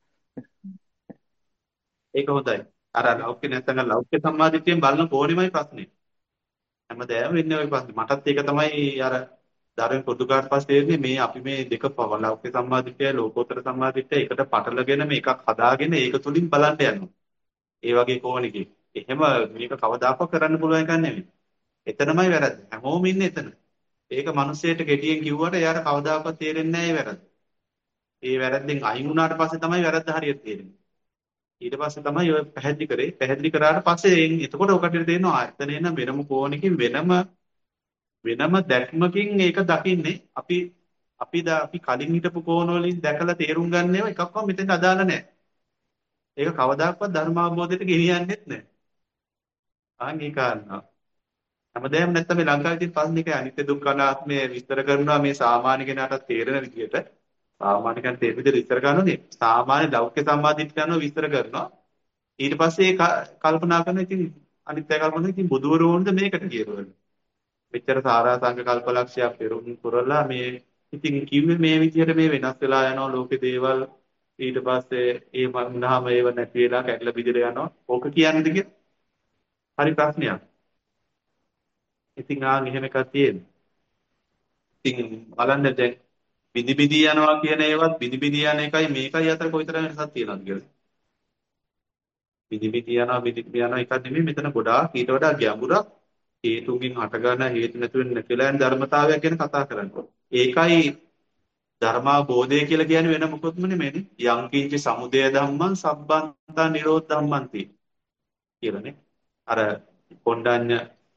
ඒක හොඳයි. අර ලෞකික නැත්නම් ලෞකික සම්මාදිටියෙන් බලන කොහොමයි ප්‍රශ්නේ. හැමදාම වෙන්නේ ওই ප්‍රශ්නේ. මටත් ඒක තමයි අර ධර්ම පොදුකාට පස්සේ එන්නේ මේ අපි මේ දෙක පව ලෞකික සම්මාදිටියයි ලෝකෝත්තර සම්මාදිටියයි එකට පටලගෙන මේකක් හදාගෙන ඒක තුලින් බලන්න යනවා. ඒ වගේ කෝණකින්. එහෙම මේක කවදාකවත් කරන්න පුළුවන් එකක් නෙමෙයි. එතනමයි වැරද්ද. හැමෝම ඉන්නේ එතන. ඒක මිනිස්සෙට කෙටියෙන් කිව්වට එයාට කවදාකවත් තේරෙන්නේ නැහැ ඒ වැරද්ද. ඒ වැරද්දෙන් අයින් වුණාට පස්සේ තමයි වැරද්ද හරියට තේරෙන්නේ. ඊට පස්සේ තමයි ඔය පැහැදිලි කරේ. පැහැදිලි කරාට පස්සේ එතකොට ඔකට තේරෙනවා එතන එන වෙනම කෝණකින් වෙනම වෙනම දැක්මකින් ඒක දකින්නේ. අපි අපි අපි කලින් හිටපු කෝණ වලින් දැකලා තේරුම් ගන්නේව එකක්වත් මෙතෙන් අදාළ නැහැ. ඒක කවදාකවත් ධර්මාභෝධයට ගෙනියන්නේත් නැහැ. ආන් ඒ කාරණා. හැමදේම නැත්තම් මේ ලංකාවේ තියෙන ප්‍රශ්න එකයි අනිත්‍ය දුක්ඛ අනාත්මය විස්තර කරනවා මේ සාමාන්‍ය කෙනාට තේරෙන විදිහට. සාමාන්‍ය කෙනාට තේරෙන විදිහට විස්තර කරනෝනේ. සාමාන්‍ය ලෞකික සම්මාදිට කරනවා විස්තර කරනවා. ඊට පස්සේ කල්පනා කරන ඉතින් අනිත්‍ය කල්පනා ඉතින් බුදුවරුන්ද මේකට කියනවලු. මෙච්චර සාරාංශක කල්පලක්ෂයක් පෙරුම් පුරලා මේ ඉතින් කිව්වේ මේ විදිහට මේ වෙනස් වෙලා යනවා ලෝකේ දේවල්. ඊට පස්සේ ඒ වුණාම ඒව නැති වෙලා කැඩලා බිඳලා යනවා. ඕක කියන්නේද කියලා? හරි ප්‍රශ්නයක්. ඉතින් ආන් එහෙම එකක් තියෙනවා. ඉතින් බලන්න දැන් බිනි බිනි යනවා කියන ඒවත් බිනි බිනි යන එකයි මේකයි අතර කොයිතරම් වෙනසක් තියෙනවද කියලා. බිනි බිනි යනවා බිනි බිනි යනවා එකක් නෙමෙයි මෙතන ගොඩාක් ඊට වඩා ගැඹුරක් හේතුකින් හටගන්න හේතු නැතුව නැතිලා යන ධර්මතාවයක් ගැන කතා කරන්නේ. ඒකයි ධර්මාබෝධය කියලා කියන්නේ වෙන මොකොත්ම නෙමෙයි. යම් කිංච සමුදය ධම්මං සබ්බන්තා නිරෝධ ධම්මන්ති කියලානේ. අර කොණ්ඩඤ්ඤ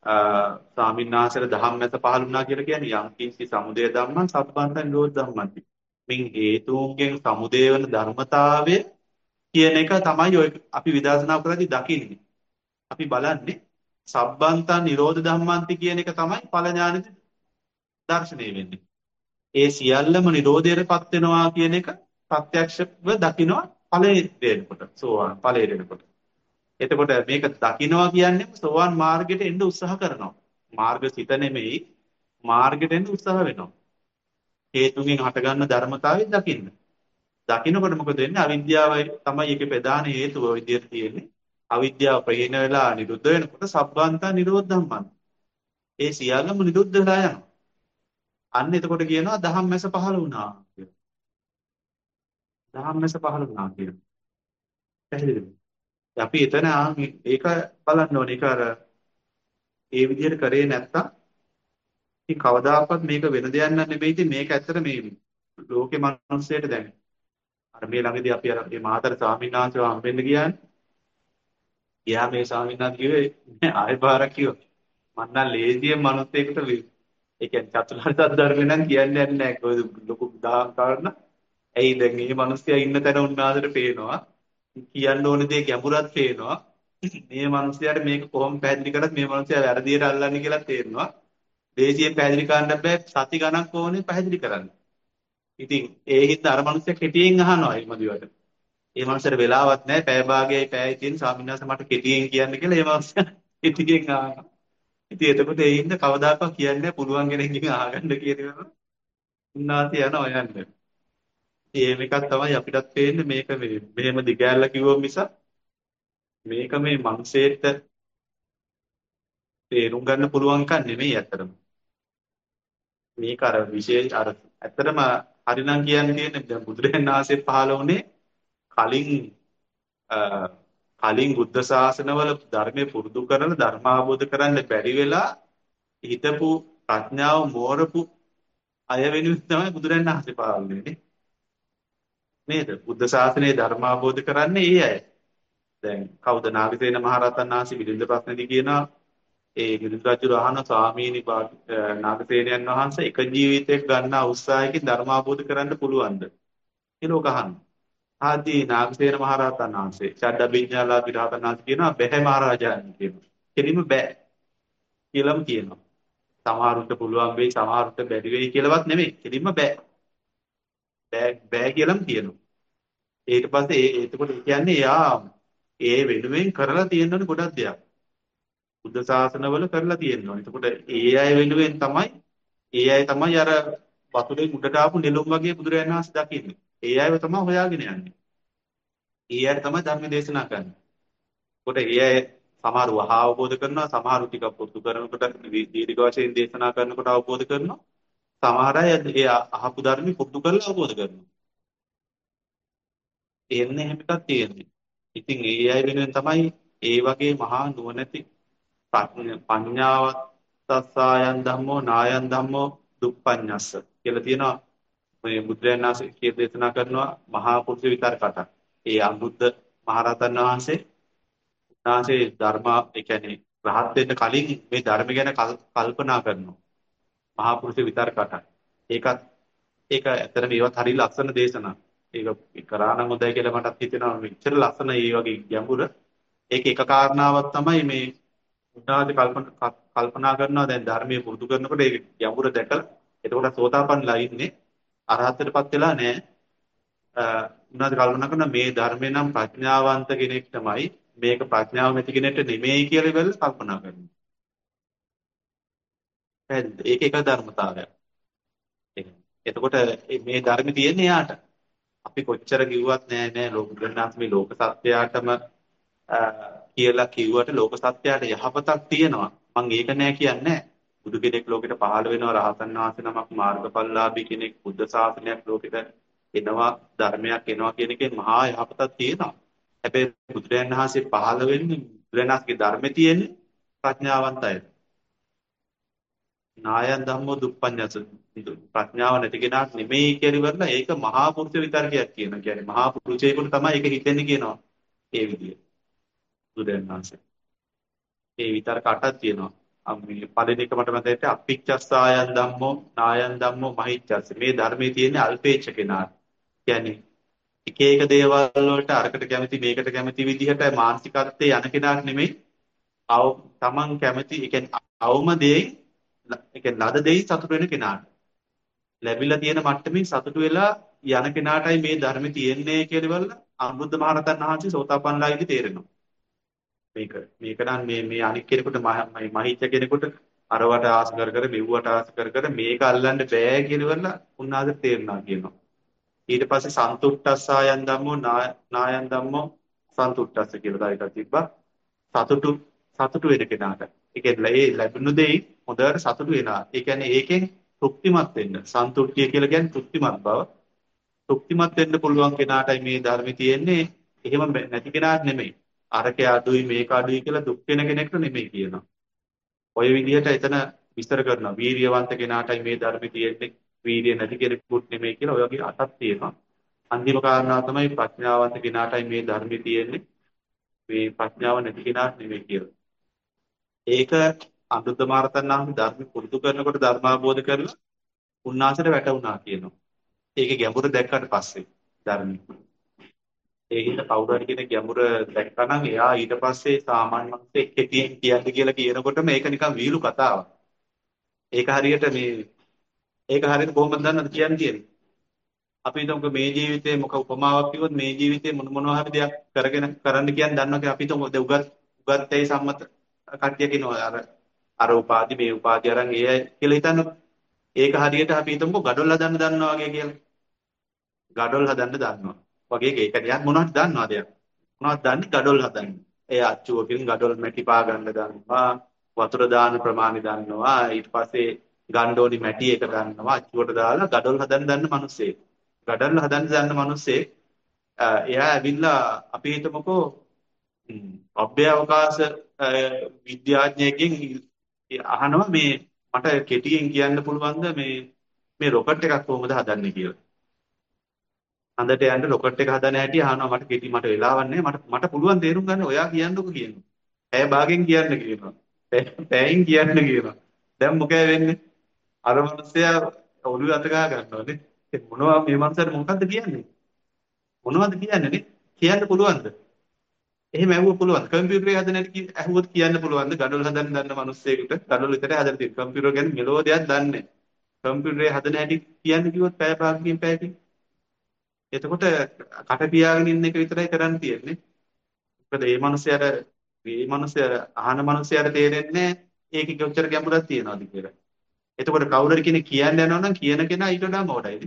ස්වාමීන් වහන්සේලා දහම් මැස පහළ වුණා කියලා කියන්නේ යම් කිසි සමුදය ධම්මං සබ්බන්ත නිරෝධ ධම්මන්ති. මින් හේතුන්ගෙන් සමුදය වෙන ධර්මතාවය කියන එක තමයි ඔය අපි විදර්ශනා කරද්දී දකින්නේ. අපි බලන්නේ සබ්බන්ත නිරෝධ ධම්මන්ති කියන එක තමයි ඵල ඥානෙදි දර්ශනය වෙන්නේ. ඒ සියල්ලම නිරෝධයටපත් වෙනවා කියන එක ප්‍රත්‍යක්ෂව දකිනවා ඵලයේ දෙනකොට. සෝවාන් ඵලයේ දෙනකොට. එතකොට මේක දකින්නවා කියන්නේ සෝවාන් මාර්ගයට එන්න උත්සාහ කරනවා. මාර්ග සිත නෙමෙයි මාර්ගයට එන්න උත්සාහ වෙනවා. හේතුකින් හටගන්න ධර්මතාවය දකින්න. දකින්නකොට මොකද වෙන්නේ? අවිද්‍යාවයි තමයි ඒකේ ප්‍රධාන හේතුව ඔය විදිහට තියෙන්නේ. අවිද්‍යාව ප්‍රහීන වෙලා නිරුද්ධ වෙනකොට සබ්බාන්ත නිරෝධ ධම්මං. ඒ සියල්ලම නිරුද්ධ වෙලා යනවා. අන්න එතකොට කියනවා දහම් මැස පහළ වුණා කියලා. දහම් මැස පහළ වුණා කියලා. පැහැදිලිද? අපි එතන ඒක බලන්න ඕනේ. ඒක අර ඒ විදිහට කරේ නැත්තම් ඉතින් කවදාකවත් මේක වෙන දෙයක් නන් නෙමෙයි. ඉතින් මේක ඇත්තට මේ ලෝකේ මිනිස්සෙට දැන් අර මේ ළඟදී අපි අර මේ මාතර ස්වාමීන් වහන්සේව හම්බෙන්න ගියානේ. ගියා මේ ස්වාමීන් වහන්සේ කිව්වේ ආයෙ පාරක් කිව්වා. මම නම් ලේසියෙන් මිනිස්සෙකුට ඒ කියන්නේ චතුරාර්ය සත්‍ය ධර්මය නම් කියන්නේ නැහැ. කොයි ලොකු දාම් කරන. ඇයි දැන් මේ මිනිස්සයා ඉන්න තැන උන්වහන්සේට පේනවා. කියන්න ඕන දේ ගැඹුරක් පේනවා. මේ මිනිස්සයාට මේක කොහොම පැහැදිලි කරත් මේ මිනිස්සයා වැරදියට අල්ලන්නේ කියලා තේරෙනවා. දේශීය පැහැදිලි කරන්න බෑ සති ගණක් ඕනේ පැහැදිලි කරන්න. ඉතින් ඒ හින්දා අර මිනිස්සයා කෙටියෙන් අහනවා ඒ මදිවට. ඒ මිනිස්සට වෙලාවක් නැහැ පැය භාගයයි පැයයි තියෙන ස්වාමීන් වහන්සේ මට කෙටියෙන් කියන්න කියලා ඒ මිනිස්සයා කෙටියෙන් අහනවා. ඉතින් එතකොට ඒ හින්දා කවදාකවත් කියන්නේ පුළුවන් කෙනෙක්ගෙන් අහගන්න කියන එක උන්වහන්සේ යනවා යන්නේ. ඒ මේකක් තමයි අපිටත් පේන්නේ මේක මේ මෙහෙම දිගෑල්ල කිව්වොත් මිස මේක මේ මනුස්සයෙක්ට තේරුම් ගන්න පුළුවන් කන් නෙමෙයි ඇත්තටම. මේක අර විශේෂ අර ඇත්තටම හරිනම් කියන්න තියෙන්නේ දැන් බුදුරජාණන් වහන්සේ පහළ වුණේ කලින් කලින් බුද්ධ ශාසනවල ධර්මයේ පුරුදු කරලා ධර්ම අවබෝධ කරන්න බැරි වෙලා හිතපු ප්‍රඥාව මෝරපු අය වෙනුවෙන් තමයි බුදුරජාණන් වහන්සේ පහළ වෙන්නේ. නේද? බුද්ධ ශාසනයේ ධර්ම අවබෝධ කරන්නේ ඒ අය. දැන් කවුද නාගසේන මහරහතන් වහන්සේ විදින්ද ප්‍රශ්නේදී කියනවා ඒ විදුලි රජු අහන ස්වාමීනි නාගසේනයන් වහන්සේ එක ජීවිතයක් ගන්න උත්සාහයකින් ධර්ම අවබෝධ කරන්න පුළුවන්ද කියලා ඔක අහන්න. ආදී නාගසේන මහරහතන් වහන්සේ ඡඩ්ඩබිඤ්ඤාලාභී රහතන් වහන්සේ කියනවා බැහැ මහරජාණන් කියනවා. කෙලින්ම බෑ කියලාම කියනවා. සමහරුන්ට පුළුවන් වෙයි සමහරුන්ට බැරි වෙයි කියලාවත් නෙමෙයි. කෙලින්ම බෑ. බෑ බෑ කියලාම කියනවා. ඊට පස්සේ ඒ එතකොට කියන්නේ යා ඒ වෙනුවෙන් කරලා තියෙනවනේ ගොඩක් දේවල්. බුද්ධ ශාසනවල කරලා තියෙනවා. එතකොට ඒ අය වෙනුවෙන් තමයි ඒ අය තමයි අර වතුරේ උඩට ආපු නෙළුම් වගේ බුදුරජාණන් වහන්සේ දකින්නේ. ඒ අයව තමයි හොයාගෙන යන්නේ. ඒ අය තමයි ධර්ම දේශනා කරන්නේ. එතකොට ඒ අය සමහරව අවබෝධ කරනවා, සමහරු ටිකක් පුරුදු කරනකොට දීර්ඝ වශයෙන් දේශනා කරනකොට අවබෝධ කරනවා. සමහර අය ඒ අහපු ධර්ම පුරුදු කරලා අවබෝධ කරනවා. එන්නේ එහෙම එකක් තියෙන්නේ. ඉතින් ඒ අය වෙනුවෙන් තමයි ඒ වගේ මහා නුවණැති පඤ්ඤාවත්තස්සායන් ධම්මෝ නායන් ධම්මෝ දුප්පඤ්ඤස්ස කියලා තියෙනවා. මේ බුදුරජාණන් වහන්සේ කිය දේශනා කරනවා මහා පුරුෂ විතරකට. ඒ අනුද්ද මහරහතන් වහන්සේ උන්වහන්සේ ධර්ම ඒ කියන්නේ රහත් වෙන්න කලින් මේ ධර්ම ගැන කල්පනා කරනවා. මහා පුරුෂ විතරකට. ඒකත් ඒක ඇත්තටම ඒවත් හරිය ලස්සන දේශනා. ඒක කරා නම් හොඳයි කියලා මටත් හිතෙනවා. මෙච්චර ලස්සන මේ වගේ ගැඹුර. ඒක එක කාරණාවක් තමයි මේ උන්වහන්සේ කල්පනා කල්පනා කරනවා දැන් ධර්මයේ පුරුදු කරනකොට ඒක ගැඹුර දැකලා එතකොට සෝතාපන්නලා ඉන්නේ අරහතටපත් වෙලා නැහැ. උන්වහන්සේ කල්පනා කරනවා මේ ධර්මේ නම් ප්‍රඥාවන්ත කෙනෙක් තමයි මේක ප්‍රඥාව නැති කෙනෙක්ට නෙමෙයි කියලා ඉවල කල්පනා කරනවා. ඒක එක ධර්මතාවයක්. එතකොට මේ ධර්මයේ තියෙන්නේ යාට. අපි කොච්චර කිව්වත් නෑ නෑ ලෝක ගණනාත් මේ ලෝක සත්‍යයටම කියලා කිව්වට ලෝක සත්‍යයට යහපතක් තියෙනවා. මම ඒක නෑ කියන්නේ. බුදු කෙනෙක් ලෝකෙට පහළ වෙනවා රහතන් වහන්සේ නමක් මාර්ගඵලලාභී කෙනෙක් බුද්ධ ශාසනයක් ලෝකෙට එනවා ධර්මයක් එනවා කියන එකේ මහා යහපතක් තියෙනවා. හැබැයි බුදුරජාණන් වහන්සේ පහළ වෙන්නේ බුදුරජාණන්ගේ ධර්මයේ තියෙන්නේ ප්‍රඥාවන්තයි. නායන් ධම්මෝ දුප්පඤ්ඤස ප්‍රඥාව නැති කෙනාට නෙමෙයි කියලා ඉවරලා ඒක මහා පුරුෂ විතරකයක් කියනවා. කියන්නේ මහා පුරුෂයෙකුට තමයි ඒක හිතෙන්නේ කියනවා. ඒ විදිය. බුදුරජාණන් වහන්සේ. ඒ විතරක අටක් තියෙනවා. මේ පළවෙනි එක මට මතකයි අපිච්චස්සායන් ධම්මෝ නායන් ධම්මෝ මහිච්ඡස්ස. මේ ධර්මයේ තියෙන අල්පේච්ඡ කෙනා. කියන්නේ එක එක දේවල් වලට අරකට කැමති මේකට කැමති විදිහට මානසිකත්වයේ යන කෙනාට නෙමෙයි. අව තමන් කැමති ඒ කියන්නේ අවම දෙයි ඒ කියන්නේ ලද දෙයි සතුට වෙන කෙනාට. ලැබිලා තියෙන මට්ටමින් සතුට වෙලා යන කෙනාටයි මේ ධර්මෙ තියෙන්නේ කියලා වල අනුරුද්ධ මහරහතන් වහන්සේ සෝතාපන්නලාගේදී තේරෙනවා. මේක මේක නම් මේ මේ අනික් කෙනෙකුට මහිච්ච කෙනෙකුට අරවට ආස කර කර මෙව්වට ආස කර කර මේක අල්ලන්න බෑ කියලා උන්වහන්සේ තේරුණා කියනවා. ඊට පස්සේ සන්තුට්ඨස්සායන් ධම්මෝ නායන් ධම්මෝ සන්තුට්ඨස්ස කියලා දායක තිබ්බා. සතුටු සතුටු වෙන කෙනාට. ඒ කියන්නේ ඒ ලැබුණු දෙයි හොඳට සතුටු වෙනවා. ඒ කියන්නේ ඒකෙන් තෘප්තිමත් වෙන්න. සන්තුට්ඨිය කියලා කියන්නේ තෘප්තිමත් බව. තෘප්තිමත් වෙන්න පුළුවන් කෙනාටයි මේ ධර්මයේ තියෙන්නේ. එහෙම නැති කෙනාට නෙමෙයි. අරකේ අඩුයි මේක අඩුයි කියලා දුක් වෙන කෙනෙක්ට නෙමෙයි කියනවා. ඔය විදිහට එතන විස්තර කරනවා. වීරියවන්ත කෙනාටයි මේ ධර්මයේ තියෙන්නේ. වීරිය නැති කෙනෙකුට නෙමෙයි කියලා ඔය වගේ අටක් තියෙනවා. අන්තිම කාරණාව තමයි ප්‍රඥාවන්ත කෙනාටයි මේ ධර්මයේ තියෙන්නේ. මේ ප්‍රඥාව නැති කෙනාට නෙමෙයි කියලා. ඒක අනුරුද්ධ මහරහතන් වහන්සේ ධර්ම පුරුදු කරනකොට ධර්මාබෝධ කරලා උන්වහන්සේට වැටුණා කියනවා. ඒකේ ගැඹුර දැක්කට පස්සේ ධර්මයේ. ඒ හින්දා කවුරු හරි කෙනෙක් ගැඹුර දැක්කා නම් එයා ඊට පස්සේ සාමාන්‍ය මනුස්සයෙක් කෙටියෙන් කියන්නේ කියලා කියනකොටම ඒක නිකන් වීලු කතාවක්. ඒක හරියට මේ ඒක හරියට කොහොමද දන්නවද කියන්නේ කියන්නේ. අපි හිතමුකෝ මේ ජීවිතේ මොක උපමාවක් කිව්වොත් මේ ජීවිතේ මොන මොනවා හරි දෙයක් කරගෙන කරන්න කියන්නේ දන්නවා කියලා අපි හිතමු උගත් උගත් ඇයි සම්මත කට්ටිය කියනවා අර අර උපාධි මේ උපාධි අරන් ඒ කියලා හිතන්නකෝ. ඒක හරියට අපි හිතමුකෝ ගඩොල් හදන්න දන්නවා වගේ කියලා. ගඩොල් හදන්න දන්නවා. වගේ ඒක නිකන් මොනවද දන්නවද යා? මොනවද දන්නේ ගඩොල් හදන්න. ඒ අච්චුවකින් ගඩොල් මැටි පා ගන්න දන්නවා. වතුර දාන ප්‍රමාණය දන්නවා. ඊට පස්සේ ගණ්ඩෝනි මැටි එක ගන්නවා. අච්චුවට දාලා ගඩොල් හදන්න දන්න මිනිස්සෙක්. ගඩොල් හදන්න දන්න මිනිස්සෙක් එයා ඇවිල්ලා අපි හිතමුකෝ අභ්‍යවකාශ විද්‍යාඥයෙක්ගෙන් අහනවා මේ මට කෙටියෙන් කියන්න පුළුවන්ද මේ මේ රොකට් එකක් කොහොමද හදන්නේ කියලා. හන්දට යන්න රොකට් එක හදන හැටි අහනවා මට කෙටි මට වෙලාවක් නැහැ මට මට පුළුවන් තේරුම් ගන්න ඔයා කියන්නකෝ කියනවා. ඇය භාගෙන් කියන්න කියනවා. පැයෙන් කියන්න කියනවා. දැන් මොකද වෙන්නේ? අර මිනිස්සයා ඔළුව අත ගහ ගන්නවානේ. මොනවා මේ මනුස්සයාට මොකද්ද කියන්නේ? මොනවද කියන්නේ නේ? කියන්න පුළුවන්ද? එහෙම ඇහුව පුළුවන්. කම්පියුටරේ හදන හැටි ඇහුවොත් කියන්න පුළුවන්ද? ගඩොල් හදන්න දන්න මිනිස්සෙකුට ගඩොල් විතරයි හදන්න තියෙන්නේ. කම්පියුටර් ගැන මෙලෝ දෙයක් දන්නේ නැහැ. කම්පියුටරේ හදන හැටි කියන්න කිව්වොත් පැය භාගකින් පැයකින් එතකොට කට පියාගෙන ඉන්න එක විතරයි කරන්න තියෙන්නේ. මොකද මේ මිනිස්යාට මේ මිනිස්යා අහන මිනිස්යාට තේරෙන්නේ ඒකේ කොච්චර ගැඹුරක් තියනවද කියලා. එතකොට කවුරු හරි කෙනෙක් කියන්න යනවා නම් කියන කෙනා ඊට වඩා මොඩයිද?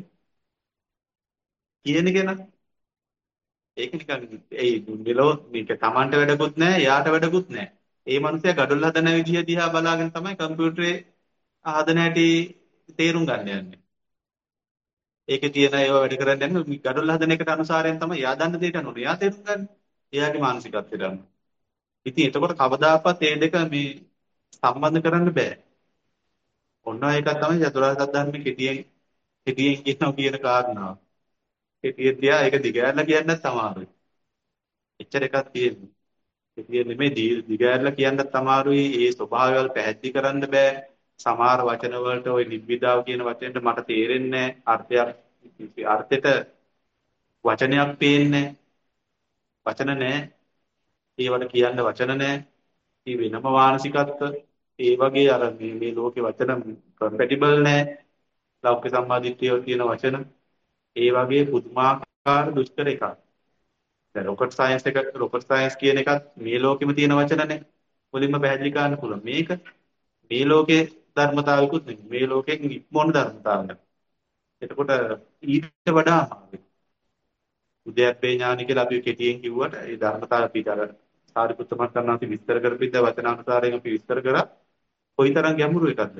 කියන කෙනා ඒක නිකන් ඒ මෙලෝ මේක Tamanට වැඩකුත් නැහැ, යාට වැඩකුත් නැහැ. ඒ මිනිස්යා gadol හදන විදිය දිහා බලාගෙන තමයි කම්පියුටරේ හදන හැටි තේරුම් ගන්න යන්නේ. ඒකේ තියෙන ඒවා වැඩ කරන්න යන්නේ මේ gadol හදන එකට අනුසාරයෙන් තමයි යා දන්න දෙයට අනුව එයා තේරුම් ගන්න. එයාගේ මානසිකත්වයට අනුව. ඉතින් එතකොට කවදාකවත් මේ දෙක මේ සම්බන්ධ කරන්න බෑ. ඔන්න ඒක තමයි චතුරාර්ය සත්‍ය ධර්මයේ කෙටියෙන් කෙටියෙන් කියනවා කියන කාරණාව. කෙටියෙන් තියා ඒක දිගහැරලා කියන්නත් අමාරුයි. එච්චර එකක් තියෙන්නේ. කෙටියෙන් නෙමෙයි දිගහැරලා කියන්නත් අමාරුයි. ඒ ස්වභාවයල් පැහැදිලි කරන්න බෑ. සමහර වචන වලට ওই නිබ්බිදාව කියන වචනෙට මට තේරෙන්නේ නැහැ. අර්ථයක් අර්ථෙට වචනයක් පේන්නේ වචන නැහැ. ඒවට කියන්න වචන නැහැ. ඒ වෙනම මානසිකත්ව ඒ වගේ අර මේ මේ ලෝකේ වචන කම්පැටිබල් නැහැ. ලෞකික සම්මාදිට්ඨිය කියන වචන ඒ වගේ පුදුමාකාර දුෂ්කර එකක්. දැන් රොකට් සයන්ස් එක රොකට් සයන්ස් කියන එකත් මේ ලෝකෙම තියෙන වචනනේ. මුලින්ම පැහැදිලි කරන්න පුළුවන්. මේක මේ ලෝකේ ධර්මතාවිකුත් නෙමෙයි. මේ ලෝකෙන් ඉක්මොන ධර්මතාවයක්. එතකොට ඊට වඩා අමාරුයි. උද්‍යප්පේ ඥාන කියලා අපි කෙටියෙන් කිව්වට ඒ ධර්මතාව පිට අර සාරිපුත්ත මහත්මයාන්සේ විස්තර කරපිට වචනානුසාරයෙන් අපි විස්තර කරා කොයිතරම් ගැඹුරු එකක්ද.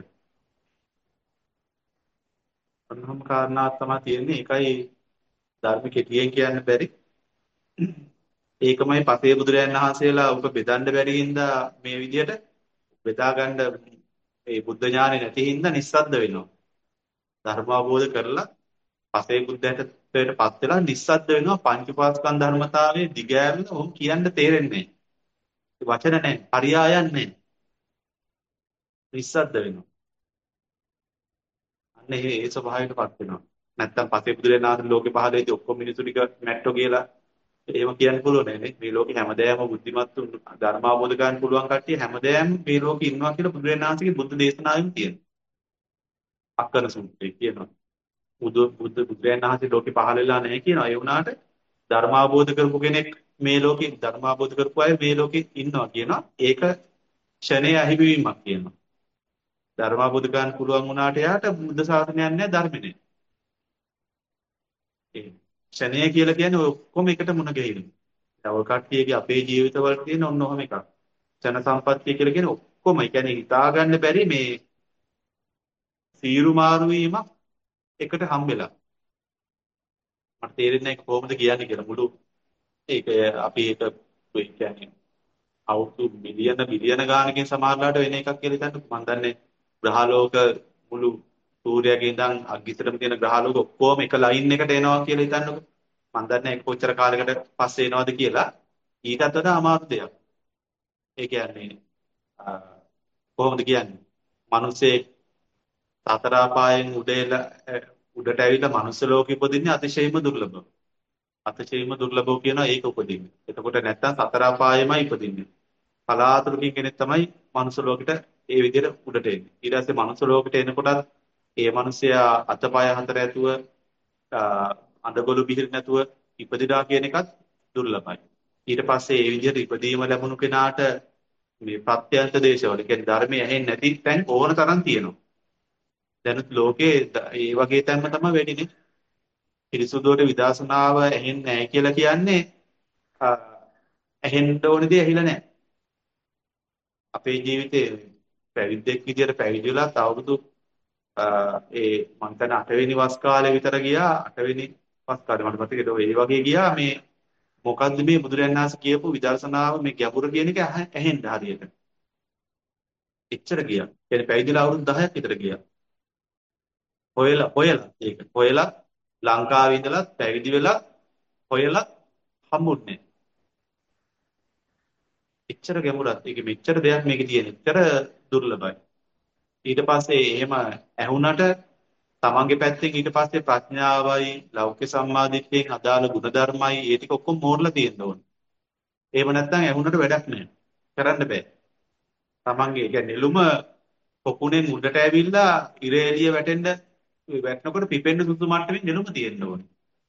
අන්නම කාරණා තමයි තියෙන්නේ. ඒකයි ධර්ම කෙටියෙන් කියන්න බැරි. ඒකමයි පසේ බුදුරයන් වහන්සේලා උක බෙදන්න බැරි හින්දා මේ විදිහට බෙදා ගන්න ඒ බුද්ධ ඥානෙ නැති හින්දා නිස්සද්ද වෙනවා. ධර්ම අවබෝධ කරලා පසේ බුද්ධයට පත් වෙලා නිස්සද්ද වෙනවා. පංච උපාස්කන්ධ ධර්මතාවයේ දිගෑරලා ඔහොම කියන්න තේරෙන්නේ නැහැ. වචන නැහැ, පරියායන් නැහැ. නිස්සද්ද වෙනවා. අන්න ඒ ඒ ස්වභාවයටපත් වෙනවා. නැත්තම් පසේ බුදුරජාණන් වහන්සේ ලෝකේ පහළ වෙද්දී ඔක්කොම මිනිස්සු ටික මැට්ටෝ කියලා එහෙම කියන්න පුළුවන් නේ. මේ ලෝකේ හැමදේම බුද්ධිමත් උන් ධර්ම අවබෝධ ගන්න පුළුවන් කට්ටිය හැමදේම මේ ලෝකේ ඉන්නවා කියලා බුදුරජාණන් වහන්සේගේ බුද්ධ දේශනාවෙන් තියෙනවා. අක්කන සූත්‍රයේ කියනවා. බුදු බුද්ධ බුදුරජාණන් වහන්සේ ලෝකේ පහළ වෙලා නැහැ කියනවා. ඒ වුණාට ධර්ම අවබෝධ කරපු කෙනෙක් මේ ලෝකේ ධර්ම අවබෝධ කරපු අය මේ ලෝකේ ඉන්නවා කියනවා. ඒක ක්ෂණයේ අහිමිවීමක් කියනවා. ධර්ම අවබෝධ ගන්න පුළුවන් වුණාට එයාට බුද්ධ ශාසනයක් නැහැ ධර්ම නැහැ. ඒ ක්ෂණය කියලා කියන්නේ ඔය ඔක්කොම එකට මුණ ගැහිලා. දැන් ඔය කට්ටියගේ අපේ ජීවිතවල තියෙන ඔන්න ඔහම එකක්. ක්ෂණ සම්පත්තිය කියලා කියන්නේ ඔක්කොම. ඒ කියන්නේ හිතා ගන්න බැරි මේ සීරු මාරු වීමක් එකට හම්බෙලා. මට තේරෙන්නේ නැහැ කොහොමද කියන්නේ කියලා. මුළු ඒක අපි ඒක ඒ කියන්නේ අවුරුදු මිලියන බිලියන ගානකින් සමහරලාට වෙන එකක් කියලා හිතන්න මම දන්නේ ග්‍රහලෝක මුළු සූර්යයාගේ ඉඳන් අග්ගිතරම තියෙන ග්‍රහලෝක ඔක්කොම එක ලයින් එකට එනවා කියලා හිතන්නකො මම දන්නේ ඒක කොච්චර කාලයකට පස්සේ එනවද කියලා ඊටත් වඩා අමාරු දෙයක්. ඒ කියන්නේ අ, කොහොමද කියන්නේ? මිනිස්සේ සතර අපායන් උඩේල උඩට ඇවිල්ලා මනුස්ස ලෝකෙ ඉපදින්නේ අතිශයින්ම දුර්ලභව. අතිශයින්ම දුර්ලභව කියනවා ඒක උපදින්නේ. එතකොට නැත්තම් සතර අපායෙමයි ඉපදින්නේ. කලාතුරකින් කෙනෙක් තමයි මනුස්ස ලෝකෙට ඒ විදිහට උඩට එන්නේ. ඊට පස්සේ මනුස්ස ලෝකෙට එනකොටත් ඒ මිනිසයා අතපය හතර ඇතුව අඳගොළු බිහිර නැතුව ඉපදිනා කියන එකත් දුර්ලභයි. ඊට පස්සේ ඒ විදිහට ඉපදීම ලැබුණු කෙනාට මේ ප්‍රත්‍යන්ත දේශවල කියන්නේ ධර්මයේ ඇහෙන්නේ නැති තැන් ඕන තරම් තියෙනවා. දැනුත් ලෝකේ ඒ වගේ තැන්ම තමයි වැඩිනේ. පිරිසුදුවට විදර්ශනාව ඇහෙන්නේ නැහැ කියලා කියන්නේ අ, ඇහෙන්න ඕන දේ ඇහිලා නැහැ. අපේ ජීවිතේ පැවිද්දෙක් විදියට පැවිදි වෙලා අවුරුදු අ, ඒ මං හිතන්නේ අට වෙනි වස් කාලේ විතර ගියා. අට වෙනි වස් කාලේ මට මතකයි ඒ වගේ ගියා මේ මොකද්ද මේ බුදුරජාණන් වහන්සේ කියපු විදර්ශනාව මේ ගැඹුර කියන එක ඇහ- ඇහෙන්න හරියට. එච්චර ගියා. කියන්නේ පැවිදිලා අවුරුදු දහයක් විතර ගියා. හොයලා හොයලා ඒක හොයලා ලංකාවේ ඉඳලා පැවිදි වෙලා හොයලා හම්බුන්නේ. එච්චර ගැඹුරක්. ඒක මෙච්චර දෙයක් මේකේ තියෙන. එච්චර දුර්ලභයි. ඊට පස්සේ එහෙම ඇහුණට තමන්ගේ පැත්තෙන් ඊට පස්සේ ප්‍රඥාවයි ලෞකික සම්මාදිට්ඨියෙන් අදාළ ගුණධර්මයි ඒ ටික ඔක්කොම මෝරලා තියෙන්න ඕනේ. එහෙම නැත්නම් ඇහුණට වැඩක් නැහැ. කරන්න බෑ. තමන්ගේ කියන්නේ නෙළුම පොකුණෙන් උඩට ඇවිල්ලා ඉර එළිය වැටෙන්න වැටෙනකොට පිපෙන්න සුසු මට්ටමින් නෙළුම තියෙන්න ඕනේ.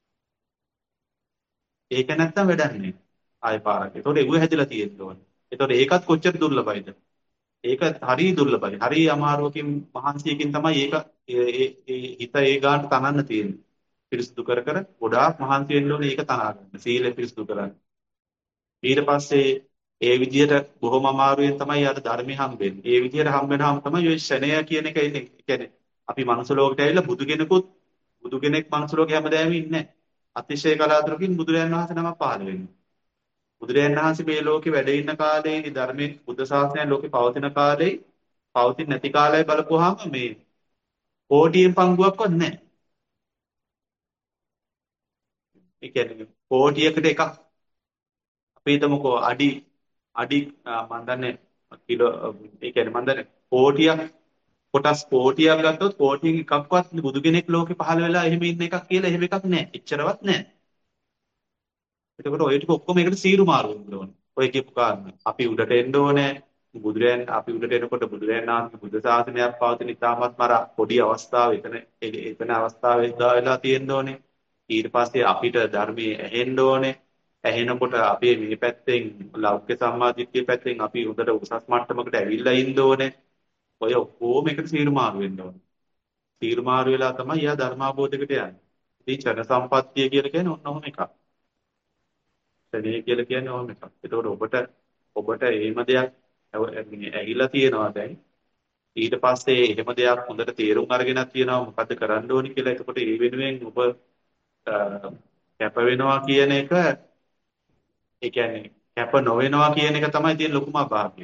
ඒක නැත්තම් වැඩක් නෑ. ආයෙ පාරක්. ඒතකොට එව්ව හැදිලා තියෙන්න ඕනේ. ඒතකොට ඒකත් කොච්චර දුර්ලභයිද? ඒක හරි දුර්ලභයි. හරි අමාරුවකින් මහන්සියකින් තමයි ඒක ඒ ඒ ඒ හිත ඒ ගානට තනන්න තියෙන්නේ. පිරිසුදු කර කර ගොඩාක් මහන්සි වෙන්න ඕනේ ඒක තනා ගන්න. සීලය පිරිසුදු කරන්න. ඊට පස්සේ ඒ විදිහට බොහොම අමාරුවෙන් තමයි යාට ධර්මය හම්බෙන්නේ. ඒ විදිහට හම්බ වෙනාම තමයි ඔය ෂණය කියන එක එන්නේ. ඒ කියන්නේ අපි මනුස්ස ලෝකයට ඇවිල්ලා බුදු කෙනෙකුත් බුදු කෙනෙක් මනුස්ස ලෝකේ හැමදාම ඉන්නේ නැහැ. අතිශය කලාතුරකින් බුදුරජාණන් වහන්සේ නමක් පහළ වෙන්නේ. බුදුරජාණන් වහන්සේ මේ ලෝකේ වැඩ ඉන්න කාලේ ධර්මයේ බුද්ධ ශාසනය ලෝකේ පවතින කාලේ පවතින නැති කාලය බලපුවාම මේ කෝටියෙන් පංගුවක්වත් නැහැ. ඒ කියන්නේ කෝටියකට එකක් අපි හිතමුකෝ අඩි අඩි මම දන්නේ කිලෝ ඒ කියන්නේ මම දන්නේ කෝටියක් කොටස් කෝටියක් ගත්තොත් කෝටියෙන් එකක්වත් බුදු කෙනෙක් ලෝකේ පහළ වෙලා එහෙම ඉන්න එකක් කියලා එහෙම එකක් නැහැ. එච්චරවත් නැහැ. එතකොට ඔය ටික ඔක්කොම එකට සීරු මාරු වෙන්න ඕනේ. ඔය කියපු කාරණා. අපි උඩට එන්න ඕනේ. බුදුරයන් අපි උඩට එනකොට බුදුරයන් ආන්ගේ බුද්ධ ශාසනයක් පවතින ඉතාමත් මර පොඩි අවස්ථාව එතන එතන අවස්ථාවේ දා වෙලා තියෙන්න ඕනේ. ඊට පස්සේ අපිට ධර්මයේ ඇහෙන්න ඕනේ. ඇහෙනකොට අපි මේ පැත්තෙන් ලෞකික සම්මාදිට්ඨිය පැත්තෙන් අපි උඩට උසස් මට්ටමකට ඇවිල්ලා ඉන්න ඕනේ. ඔය ඔක්කොම එකට සීරු මාරු වෙන්න ඕනේ. සීරු මාරු වෙලා තමයි යා ධර්මාබෝධයකට යන්නේ. ඉතින් චන සම්පත්තිය කියලා කියන්නේ ඔන්න ඔහොම එකක්. ශනේ කියලා කියන්නේ ඕම එකක්. ඒතකොට ඔබට ඔබට එහෙම දෙයක් ඇහිලා තියෙනවා දැන්. ඊට පස්සේ එහෙම දෙයක් හොඳට තේරුම් අරගෙනක් තියෙනවා මොකද්ද කරන්න ඕනි කියලා. එතකොට ඒ වෙනුවෙන් ඔබ කැප වෙනවා කියන එක ඒ කියන්නේ කැප නොවෙනවා කියන එක තමයි තියෙන ලොකුම අභාග්‍යය.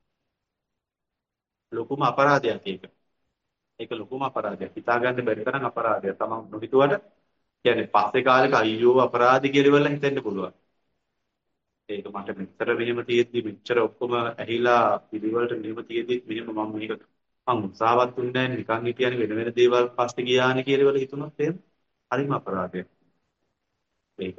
ලොකුම අපරාධයක් ඒක. ඒක ලොකුම අපරාධයක්. හිතාගන්න බැරි තරම් අපරාධයක්. තමන් නොහිතුවට කියන්නේ පස්සේ කාලෙක අයියෝ අපරාධي කියලා හිතෙන්න පුළුවන්. ඒක මට මෙච්චර මෙහෙම තියෙද්දි මෙච්චර ඔක්කොම ඇහිලා පිළිවෙලට මෙහෙම තියෙද්දි මෙහෙම මම මේක මං උත්සාහවත් වෙන්නේ නැහැ නිකන් හිටියනේ වෙන වෙන දේවල් පස්සේ ගියානේ කියලා වල හිතුනොත් එහෙම හරිම අපරාධයක්. ඒක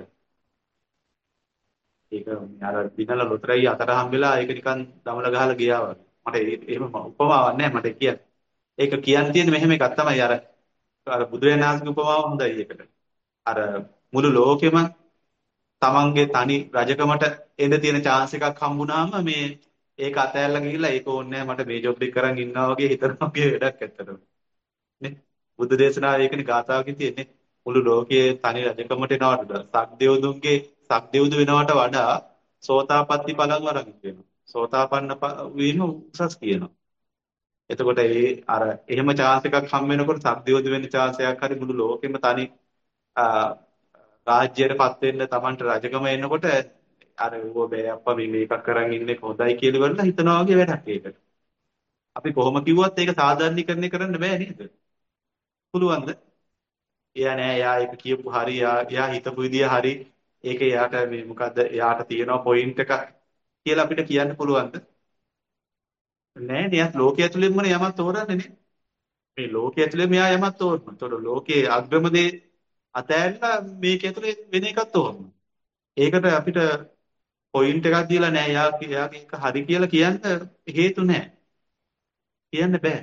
ඒක අර දිනල ලොතරැයි අතට හම්බෙලා ඒක නිකන් දමල ගහලා ගියා වගේ. මට ඒ- එහෙම උපමාවක් නැහැ මට කියන්න. ඒක කියන්න තියෙන මෙහෙම එකක් තමයි අර අර බුදුරජාණන් වහන්සේගේ උපමාව හොඳයි ඒකට. අර මුළු ලෝකෙම තමන්ගේ තනි රජකමට එන්න තියෙන chance එකක් හම්බුනාම මේ ඒක අතෑරලා ගිහිල්ලා ඒක ඕනේ නැහැ මට මේ ජොබ් එක කරන් ඉන්නවා වගේ හිතනවා වගේ වැඩක් ඇත්තටම. නේ? බුද්ධ දේශනාවේ ඒකනේ ගාථාවකින් තියෙන්නේ මුළු ලෝකයේ තනි රජකමට එනවට සක්දෙව්දුන්ගේ සක්දෙව්දු වෙනවට වඩා සෝතාපට්ටි ඵලං වරන් කියනවා. සෝතාපන්න ප- වීම උසස් කියනවා. එතකොට ඒ අර එහෙම chance එකක් හම් වෙනකොට සක්දෙව්දු වෙන්න chance එකක් හරි මුළු ලෝකෙම තනි ආ, රාජ්‍යයටපත් වෙන්න Tamanට රජකම එනකොට අර ඌව බෑ අප්පා මේ මේකක් කරන් ඉන්නේ හොඳයි කියලා ඉවරලා හිතනවා වගේ වැඩක් ඒකට. අපි කොහොම කිව්වත් ඒක සාධාරණීකරණය කරන්න බෑ නේද? පුළුවන්ද? එයා නෑ එයා ඒක කියපු හරි එයා එයා හිතපු විදිය හරි ඒක එයාට මේ මොකද්ද එයාට තියෙනවා පොයින්ට් එක කියලා අපිට කියන්න පුළුවන්ද? නෑ නේ එයා ලෝකයේ ඇතුළෙන්මනේ යමක් තෝරන්නේ නේ. මේ ලෝකයේ ඇතුළේ මෙයා යමක් තෝරනවා. ඒතකොට ලෝකයේ අග්‍රම දේ අතෑරලා මේක ඇතුලේ වෙන එකක් තෝරනවා. ඒකට අපිට පොයින්ට් එකක් දීලා නෑ එයා එයාගේ එක හරි කියලා කියන්න හේතු නෑ. කියන්න බෑ.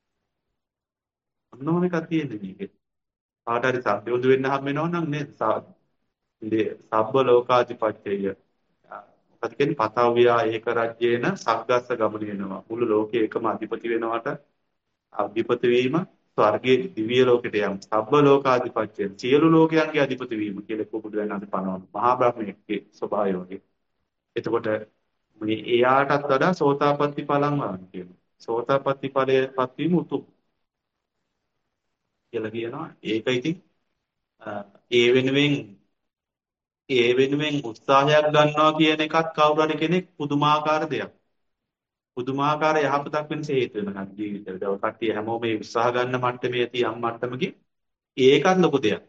මොනෝම එකක් තියෙන්නේ මේකේ. කාට හරි සබ්යෝදු වෙන්න හම් වෙනව නම් නේද? දී සබ්බ ලෝකාධිපත්‍යය මොකද කියන්නේ පතව්‍යා ඒක රජ්‍යේන සග්ගස්ස ගමනිනවා මුළු ලෝකේ එකම අධිපති වෙනවට අධිපති වීම ස්වර්ගයේ දිව්‍ය ලෝකෙට යම් සබ්බ ලෝකාධිපත්‍යය සියලු ලෝකයන්ගේ අධිපති වීම කියලා කොබුදු වෙන අද පනවන මහා බ්‍රහ්මයේ ස්වභාවය වගේ. එතකොට මේ එයාටත් වඩා සෝතාපට්ටි ඵලං වරන් කියනවා. සෝතාපට්ටි ඵලයේපත් වීම උතුම් කියලා කියනවා. ඒක ඉතින් අ, ඒ වෙනුවෙන් ඒ වෙනුවෙන් උත්සාහයක් ගන්නවා කියන එකත් කවුරු හරි කෙනෙක් පුදුමාකාර දෙයක්. පුදුමාකාර යහපතක් වෙනස හේතු වෙනවා ජීවිතේට. දව කට්ටිය හැමෝම මේ උත්සාහ ගන්න මට්ටමේ ඇති යම් මට්ටමකින් ඒකත් ලොකු දෙයක්.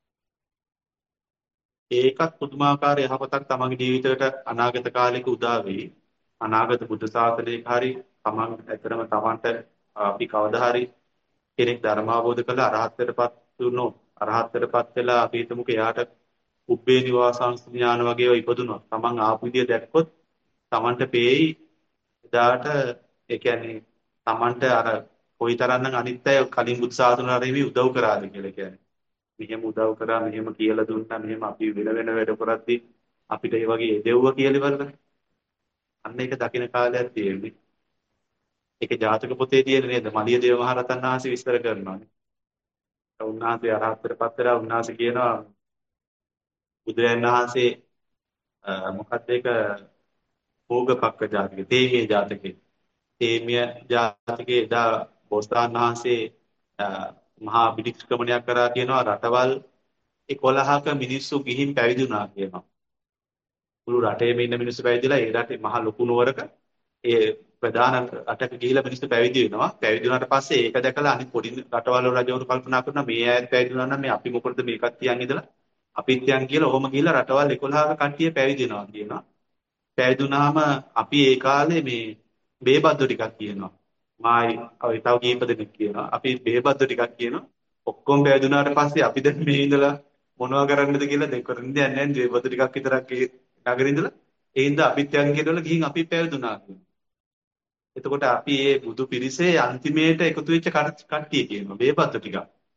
ඒකත් පුදුමාකාර යහපතක් තමන්ගේ ජීවිතයට අනාගත කාලෙක උදා වෙයි. අනාගත බුද්ධ ශාසනයක හරි තමන් ඇතරම තමන්ට අපි කවදා හරි කෙනෙක් ධර්ම අවබෝධ කරලා අරහත්ත්වයටපත් වුණොත් අරහත්ත්වයටපත් වෙලා අපි හිතමුකෝ එයාට උබ්බේ නිවාසංස ඥාන වගේ ඒවා ඉපදුනොත් තමන් ආපු විදිය දැක්කොත් තමන්ට පේයි එදාට ඒ කියන්නේ තමන්ට අර කොයිතරම්නම් අනිත් අය කලින් බුද්ධ ශාසන ආරෙවි උදව් කරාද කියලා කියන්නේ. මෙහෙම උදව් කරා මෙහෙම කියලා දුන්නා මෙහෙම අපි වෙන වෙන වැඩ කරද්දි අපිට ඒ වගේ දෙව්ව කියලා ඉවරද? අන්න ඒක දකින කාලයක් තියෙන්නේ. ඒක ජාතක පොතේ තියෙන නේද? මලිය දේව මහරතන් වහන්සේ විස්තර කරනවානේ. උන්වහන්සේ අරහත්ත්වයටපත් වෙලා උන්වහන්සේ කියනවා බුදුරජාණන් වහන්සේ අ, මොකක්ද ඒක භෝගපක්ක ජාතකේ තේමිය ජාතකේ තේමිය ජාතකේ එදා බෝසතාණන් වහන්සේ අ, මහා පිටික්‍රමණයක් කරා කියනවා රටවල් එකොළහක මිනිස්සු ගිහින් පැවිදි වුණා කියනවා. මුළු රටේම ඉන්න මිනිස්සු පැවිදිලා ඒ රටේ මහා ලොකු නුවරක ඒ ප්‍රධාන රටක ගිහිලා මිනිස්සු පැවිදි වෙනවා. පැවිදි වුණාට පස්සේ ඒක දැකලා අනිත් පොඩි රටවල් වල රජවරු කල්පනා කරනවා මේ අයත් පැවිදි වුණා නම් මේ අපි මොකටද මේකත් තියන් ඉඳලා අපිත් යන් කියලා ඔහොම ගිහිල්ලා රටවල් එකොළහක කට්ටිය පැවිදි වෙනවා කියනවා. පැවිදි වුණාම අපි ඒ කාලේ මේ බේබද්දෝ ටිකක් කියනවා. මායි ඔය තව කීප දෙනෙක් කියනවා. අපි බේබද්දෝ ටිකක් කියනවා. ඔක්කොම පැවිදි වුණාට පස්සේ අපි දැන් මේ ඉඳලා මොනවා කරන්නද කියලා දෙක කරන්න දෙයක් නැහැ. බේබද්දෝ ටිකක් විතරක් ඒ නගරේ ඉඳලා ඒ හින්දා අපිත් යන් කියනවල ගිහින් අපි පැවිදි වුණා කියනවා. එතකොට අපි මේ බුදු පිරිසේ අන්තිමේට එකතු වෙච්ච කට්- කට්ටිය කියනවා බේබද්දෝ ටිකක්.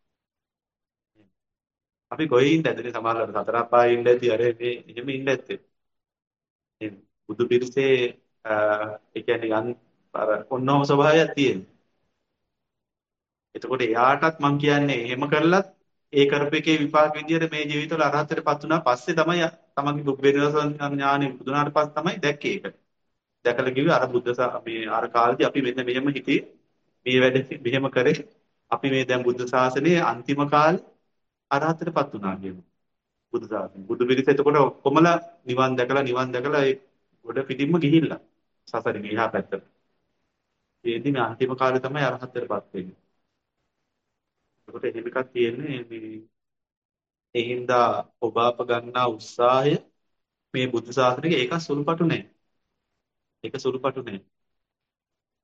අපි කොහේ ඉඳද සමහරවල් සතර අපායේ ඉඳ ඇති අර මේ එහෙම ඉඳ ඇත්තේ. මේ බුදු පිරිසේ අ, ඒ කියන්නේ යන් අර ඔන්නෝම ස්වභාවයක් තියෙනවා. එතකොට එයාටත් මම කියන්නේ එහෙම කරලත් ඒ කරපු එකේ විපාක විදියට මේ ජීවිතවල අරහතටපත් වුණා පස්සේ තමයි තමන්ගේ දුක් වේදනා ඥානෙ පුදුනාට පස්සේ තමයි දැක්කේ ඒක. දැකලා කිව්වේ අර බුද්ධ ශා- මේ අර කාලේදී අපි මෙන්න මෙහෙම හිතේ මේ වැඩ මෙහෙම කරේ අපි මේ දැන් බුද්ධ ශාසනයේ අන්තිම කාලේ අරහතටපත් වුණා කියනවා. බුදු ශාසනය. බුදු පිරිස එතකොට ඔක්කොමලා නිවන් දැකලා නිවන් දැකලා ඒ ගොඩ පිටින්ම ගිහිල්ලා සසරින් එහා පැත්තට. ඒදී මේ අන්තිම කාලේ තමයි අරහතටපත් වෙන්නේ. එතකොට එහෙම එකක් තියෙන්නේ මේ ඒ හින්දා ඔබ අප ගන්නා උත්සාහය මේ බුද්ධ ශාසනයේ ඒක සුළුපටු නෑ. ඒක සුළුපටු නෑ. අපි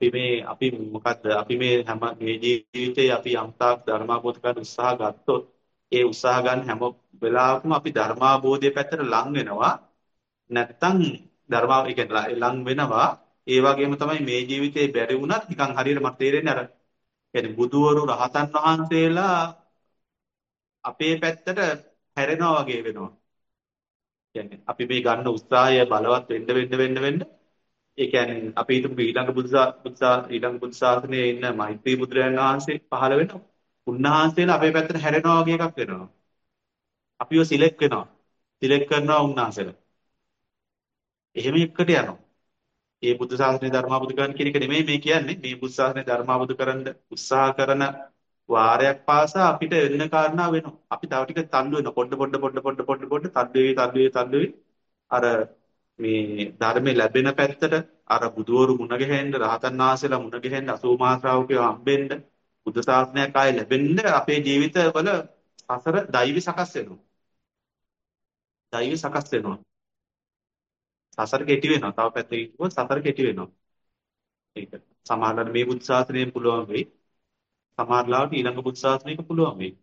අපි මේ අපි මොකද්ද අපි මේ හැම මේ ජීවිතේ අපි යම්තාක් ධර්මාබෝධ කරන්න උත්සාහ ගත්තොත් ඒ උත්සාහ ගන්න හැම වෙලාවකම අපි ධර්මාබෝධය පැත්තට ලං වෙනවා. නැත්තම් ධර්මා ඒ කියන්නේ ලං වෙනවා. ඒ වගේම තමයි මේ ජීවිතේ බැරි වුණත් නිකන් හරියට මට තේරෙන්නේ අර කියන්නේ බුදුවරු රහතන් වහන්සේලා අපේ පැත්තට හැරෙනවා වගේ වෙනවා. කියන්නේ අපි මේ ගන්න උත්සාහය බලවත් වෙන්න වෙන්න වෙන්න වෙන්න ඒ කියන්නේ අපි හිතමු ඊළඟ බුදුසා බුදුසා ඊළඟ බුදු සාසනයේ ඉන්න මෛත්‍රී බුදුරජාණන් වහන්සේ පහළ වෙනවා. උන්වහන්සේලා අපේ පැත්තට හැරෙනවා වගේ එකක් වෙනවා. අපිව සිලෙක්ට් වෙනවා. සිලෙක්ට් කරනවා උන්වහන්සේලා. එහෙම එකට යනවා. ඒ බුදු සාසනේ ධර්මාවබෝධ කරගන්න කියන එක නෙමෙයි මේ කියන්නේ. මේ බුදු සාසනේ ධර්මාවබෝධ කරන්න උත්සාහ කරන වාරයක් පාසා අපිට වෙන කාරණා වෙනවා. අපි තව ටික තල්ලු වෙනවා. පොඩ පොඩ පොඩ පොඩ පොඩ පොඩ තල්ලු වෙයි තල්ලු වෙයි තල්ලු වෙයි. අර මේ ධර්මයේ ලැබෙන පැත්තට අර බුදවරු මුණ ගැහෙන්න රහතන් වහන්සේලා මුණ ගැහෙන්න අසූ මහා ශ්‍රාවකයෝ හම්බෙන්න බුද්ධ ශාසනයක් ආයේ ලැබෙන්න අපේ ජීවිතවල සසර දෛවි සකස් වෙනවා. දෛවි සකස් වෙනවා. සසර කෙටි වෙනවා. තව පැත්තකින් කිව්වොත් සසර කෙටි වෙනවා. ඒක සමහරවිට මේ බුද්ධ ශාසනයෙන් පුළුවන් වෙයි. සමහරවිට ඊළඟ බුද්ධ ශාසනයක පුළුවන් වෙයි.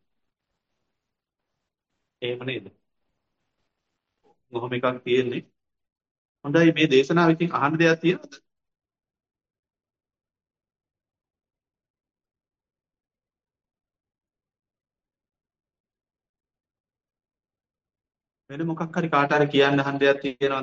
එහෙම නේද? මොහොම එකක් තියෙන්නේ. හොඳයි මේ දේශනාව ඉතින් අහන්න දෙයක් තියෙනවද? වෙන මොකක් හරි කාට හරි කියන්න අහන්න දෙයක් තියෙනවද?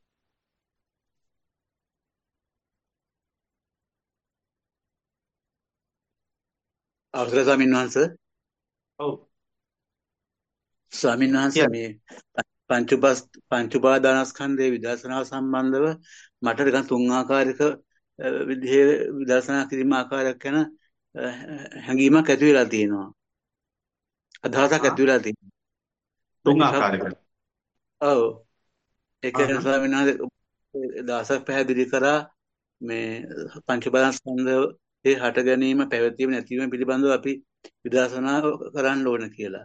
අවසර ස්වාමීන් වහන්සේ ඔව් ස්වාමීන් වහන්සේ කියන්න. මේ පංච උපස් පංච උපාදානස්කන්ධයේ විදර්ශනාව සම්බන්ධව මට නිකන් තුන් ආකාරයක අ, විදිහේ විදර්ශනා කිරීම ආකාරයක් ගැන අ, හැඟීමක් ඇති වෙලා තියෙනවා. අදහසක් ආ ඇති වෙලා තියෙනවා. තුන් මේක ආකාරයකට. ඔව් ඒ කියන්නේ ආහ් ස්වාමීන් වහන්සේ දහසක් පැහැදිලි කරා මේ පංච උපාදානස්කන්ධයේ හට ගැනීම පැවතීම නැතිවීම පිළිබඳව අපි විදර්ශනා කරන්න ඕන කියලා.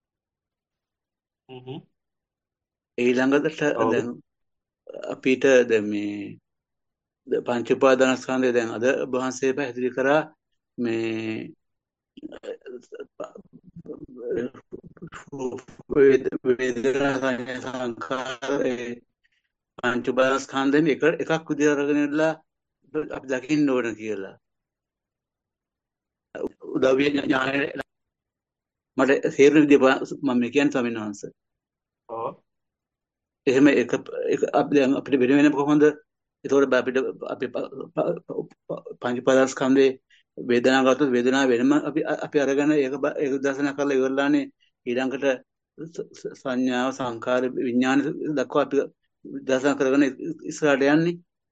හ්ම් හ්ම්. ඊළඟට ඔව් දැන් අපිට දැන් මේ ද- පංච උපාදානස්කන්ධය දැන් අද ඔබ වහන්සේ පැහැදිලි කරා මේ වේද- වේදනා සංඥා සංඛාර ඒ පංච උපාදානස්කන්ධයෙන් එක එකක් විදිහට අරගෙන ඉඳලා අපි දකින්න ඕන කියලා. උදව්‍ය ඥානය මට තේරෙන විදිහ මම කියන්නේ ස්වාමීන් වහන්සේ. ඔව් එහෙම එක එක අපි දැන් අපිට වෙන වෙනම කොහොමද ඒතකොට අපිට අපි ප- ප- ප- පංච උපාදානස්කන්ධේ වේදනාව ගත්තොත් වේදනාව වෙනම අපි අපි අරගෙන ඒක බ- ඒක දර්ශන කරලා ඉවරලානේ ඊළඟට ස- ස- සංඥාව සංකාර විඥාන දක්වා අපි දර්ශන කරගෙන ඉස්සරහට යන්නේ.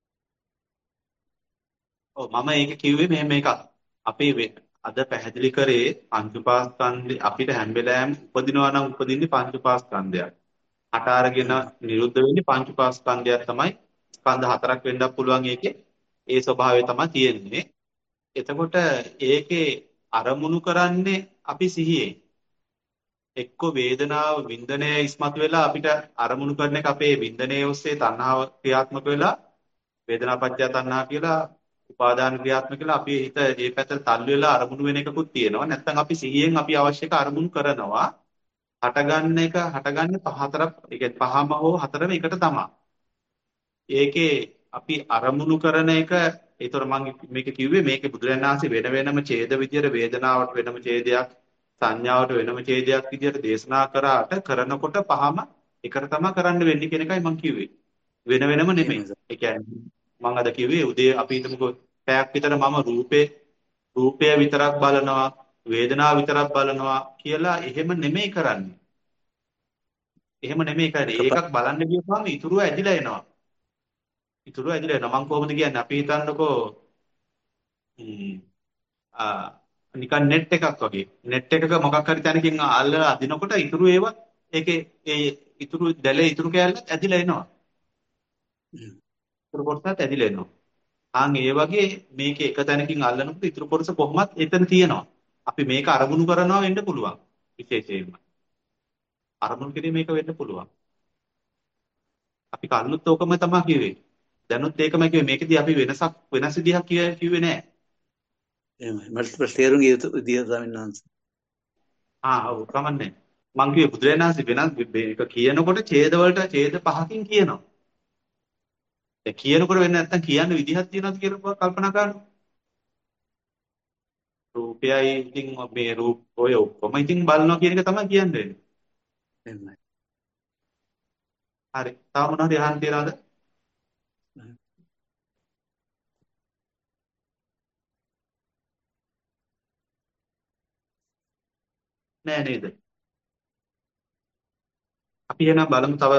ඔව් මම ඒක කිව්වේ මෙහෙම එකක්. අපි වෙ- අද පැහැදිලි කරේ පංච උපාස්කන්ධය අපිට හැම වෙලාවෙම උපදිනවා නම් උපදින්නේ පංච උපාස්කන්ධයක්. හට අරගෙන හ්ම්. නිරුද්ධ වෙන්නේ පංච උපාස්කන්ධයක් තමයි. ස්කන්ධ හතරක් වෙන්නත් පුළුවන් ඒකේ. ඒ ස්වභාවය තමයි තියෙන්නේ. එතකොට ඒකේ අරමුණු කරන්නේ අපි සිහියෙන්. එක්ක වේදනාව වින්දනය ඉස්මතු වෙලා අපිට අරමුණු කරන එක අපේ වින්දනයේ ඔස්සේ තණ්හාව ක්‍රියාත්මක වෙලා වේදනාපච්චය තණ්හා කියලා උපාදාන ක්‍රියාත්මක වෙලා අපි හිත ඒ පැත්තට තල්ලු වෙලා අරමුණු වෙන එකකුත් තියෙනවා. නැත්නම් අපි සිහියෙන් අපි අවශ්‍ය එක අරමුණු කරනවා. හටගන්න එක හටගන්නේ පහ හතරක් ඒ කියන්නේ පහම හෝ හතරම එකට තමයි. ඒකේ අපි අරමුණු කරන එක ඒතර මම මේක කිව්වේ මේකේ බුදුරජාණන් වහන්සේ වෙන වෙනම ඡේද විදියට වේදනාවට වෙනම ඡේදයක් සංඥාවට වෙනම ඡේදයක් විදියට දේශනා කරාට කරනකොට පහම එකට තමයි කරන්න වෙන්නේ කියන එකයි මම කිව්වේ. වෙන වෙනම නෙමෙයි. එහෙමයි. ඒ කියන්නේ මම අද කිව්වේ උදේ අපි හිතමුකෝ පැයක් විතර මම රූපේ රූපය විතරක් බලනවා වේදනාව විතරක් බලනවා කියලා එහෙම නෙමෙයි කරන්නේ. එහෙම නෙමෙයි කරන්නේ. එකපා ඒකක් බලන්න ගියපුවම ඉතුරුව ඇදිලා එනවා. ඉතුරුව ඇදිලා එනවා. මම කොහොමද කියන්නේ? අපි හිතන්නකෝ ම්, ආ, නිකන් නෙට් එකක් වගේ. නෙට් එකක මොකක් හරි තැනකින් අල්ලලා අදිනකොට ඉතුරු ඒවා ඒකේ ඒ ඉතුරු දැලේ ඉතුරු කෑල්ලත් ඇදිලා එනවා. හ්ම්. ඉතුරු කොටසත් ඇදිලා එනවා. ආන් ඒ වගේ මේකේ එක තැනකින් අල්ලනකොට ඉතුරු කොටස කොහොමත් එතන තියෙනවා. අපි මේක අරමුණු කරනවා වෙන්න පුළුවන්. විශේෂයෙන්ම. අරමුණු කිරීම මේක වෙන්න පුළුවන්. අපි කල්ලුත් ඕකම තමයි කිව්වේ. දැනුත් ඒකමයි කිව්වේ මේකෙදී අපි වෙනසක් වෙනස් විදිහක් කිය- කිව්වේ නෑ. එහෙමයි. මට තේරුම් ගිය යුතු විදිය ස්වාමීන් වහන්සේ. ආ ඔව් කමන්නේ. මං කිව්වේ බුදුරජාණන් වහන්සේ වෙනස් මේක කියනකොට ඡේද වලට ඡේද පහකින් කියනවා. ඒ කියනකොට වෙන්නේ නැත්තම් කියන්න විදිහක් තියෙනවද කියලා කල්පනා කරන්න. රූපයයි ඉතින් මේ රූප ඔය ඔක්කොම ඉතින් බලනවා කියන එක තමයි කියන්නේ. එහෙමයි. හරි. තාම මොනවද අහන්න තියනවද? නෑ නේද? අපි එහෙනම් බලමු තව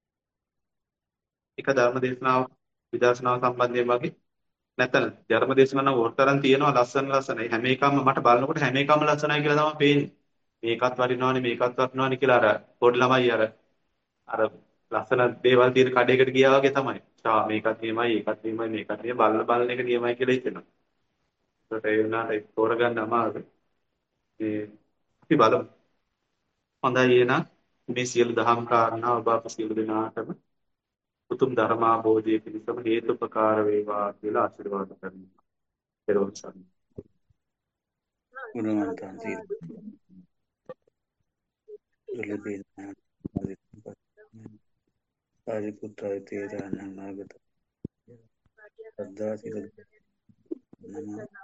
එක ධර්ම දේශනාවක් විදර්ශනාව සම්බන්ධයෙන් වගේ. නැත්නම් ධර්ම දේශනා නම් වර්තරන් තියෙනවා ලස්සන ලස්සනයි. හැම එකම මට බලනකොට හැම එකම ලස්සනයි කියලා තමයි පේන්නේ. මේකත් වටිනවනේ මේකත් වටිනවනේ කියලා අර පොඩි ළමයි අර අර ලස්සන දේවල් තියෙන කඩේකට ගියා වගේ තමයි. ආ මේකත් නියමයි ඒකත් නියමයි මේකත් නියමයි බලන බලන එක නියමයි කියලා හිතෙනවා. ඒකට ඒ වුණාට ඒක තෝරගන්න අමාරුයි. මේ අපි බලමු. හොඳයි එහෙනම් මේ සියලු දහම් කාරණා ඔබ අප සියලු දෙනාටම උතුම් ධර්මාභෝධය පිණිසම හේතුපකාර වේවා කියලා ආශිර්වාද කරනවා. පෙරවන් සරණයි. ගුණවන්තයන් සියලු ලැබෙන සාරිපුත්‍රය තේරාණන් ආගත සද්ධා සියලු නම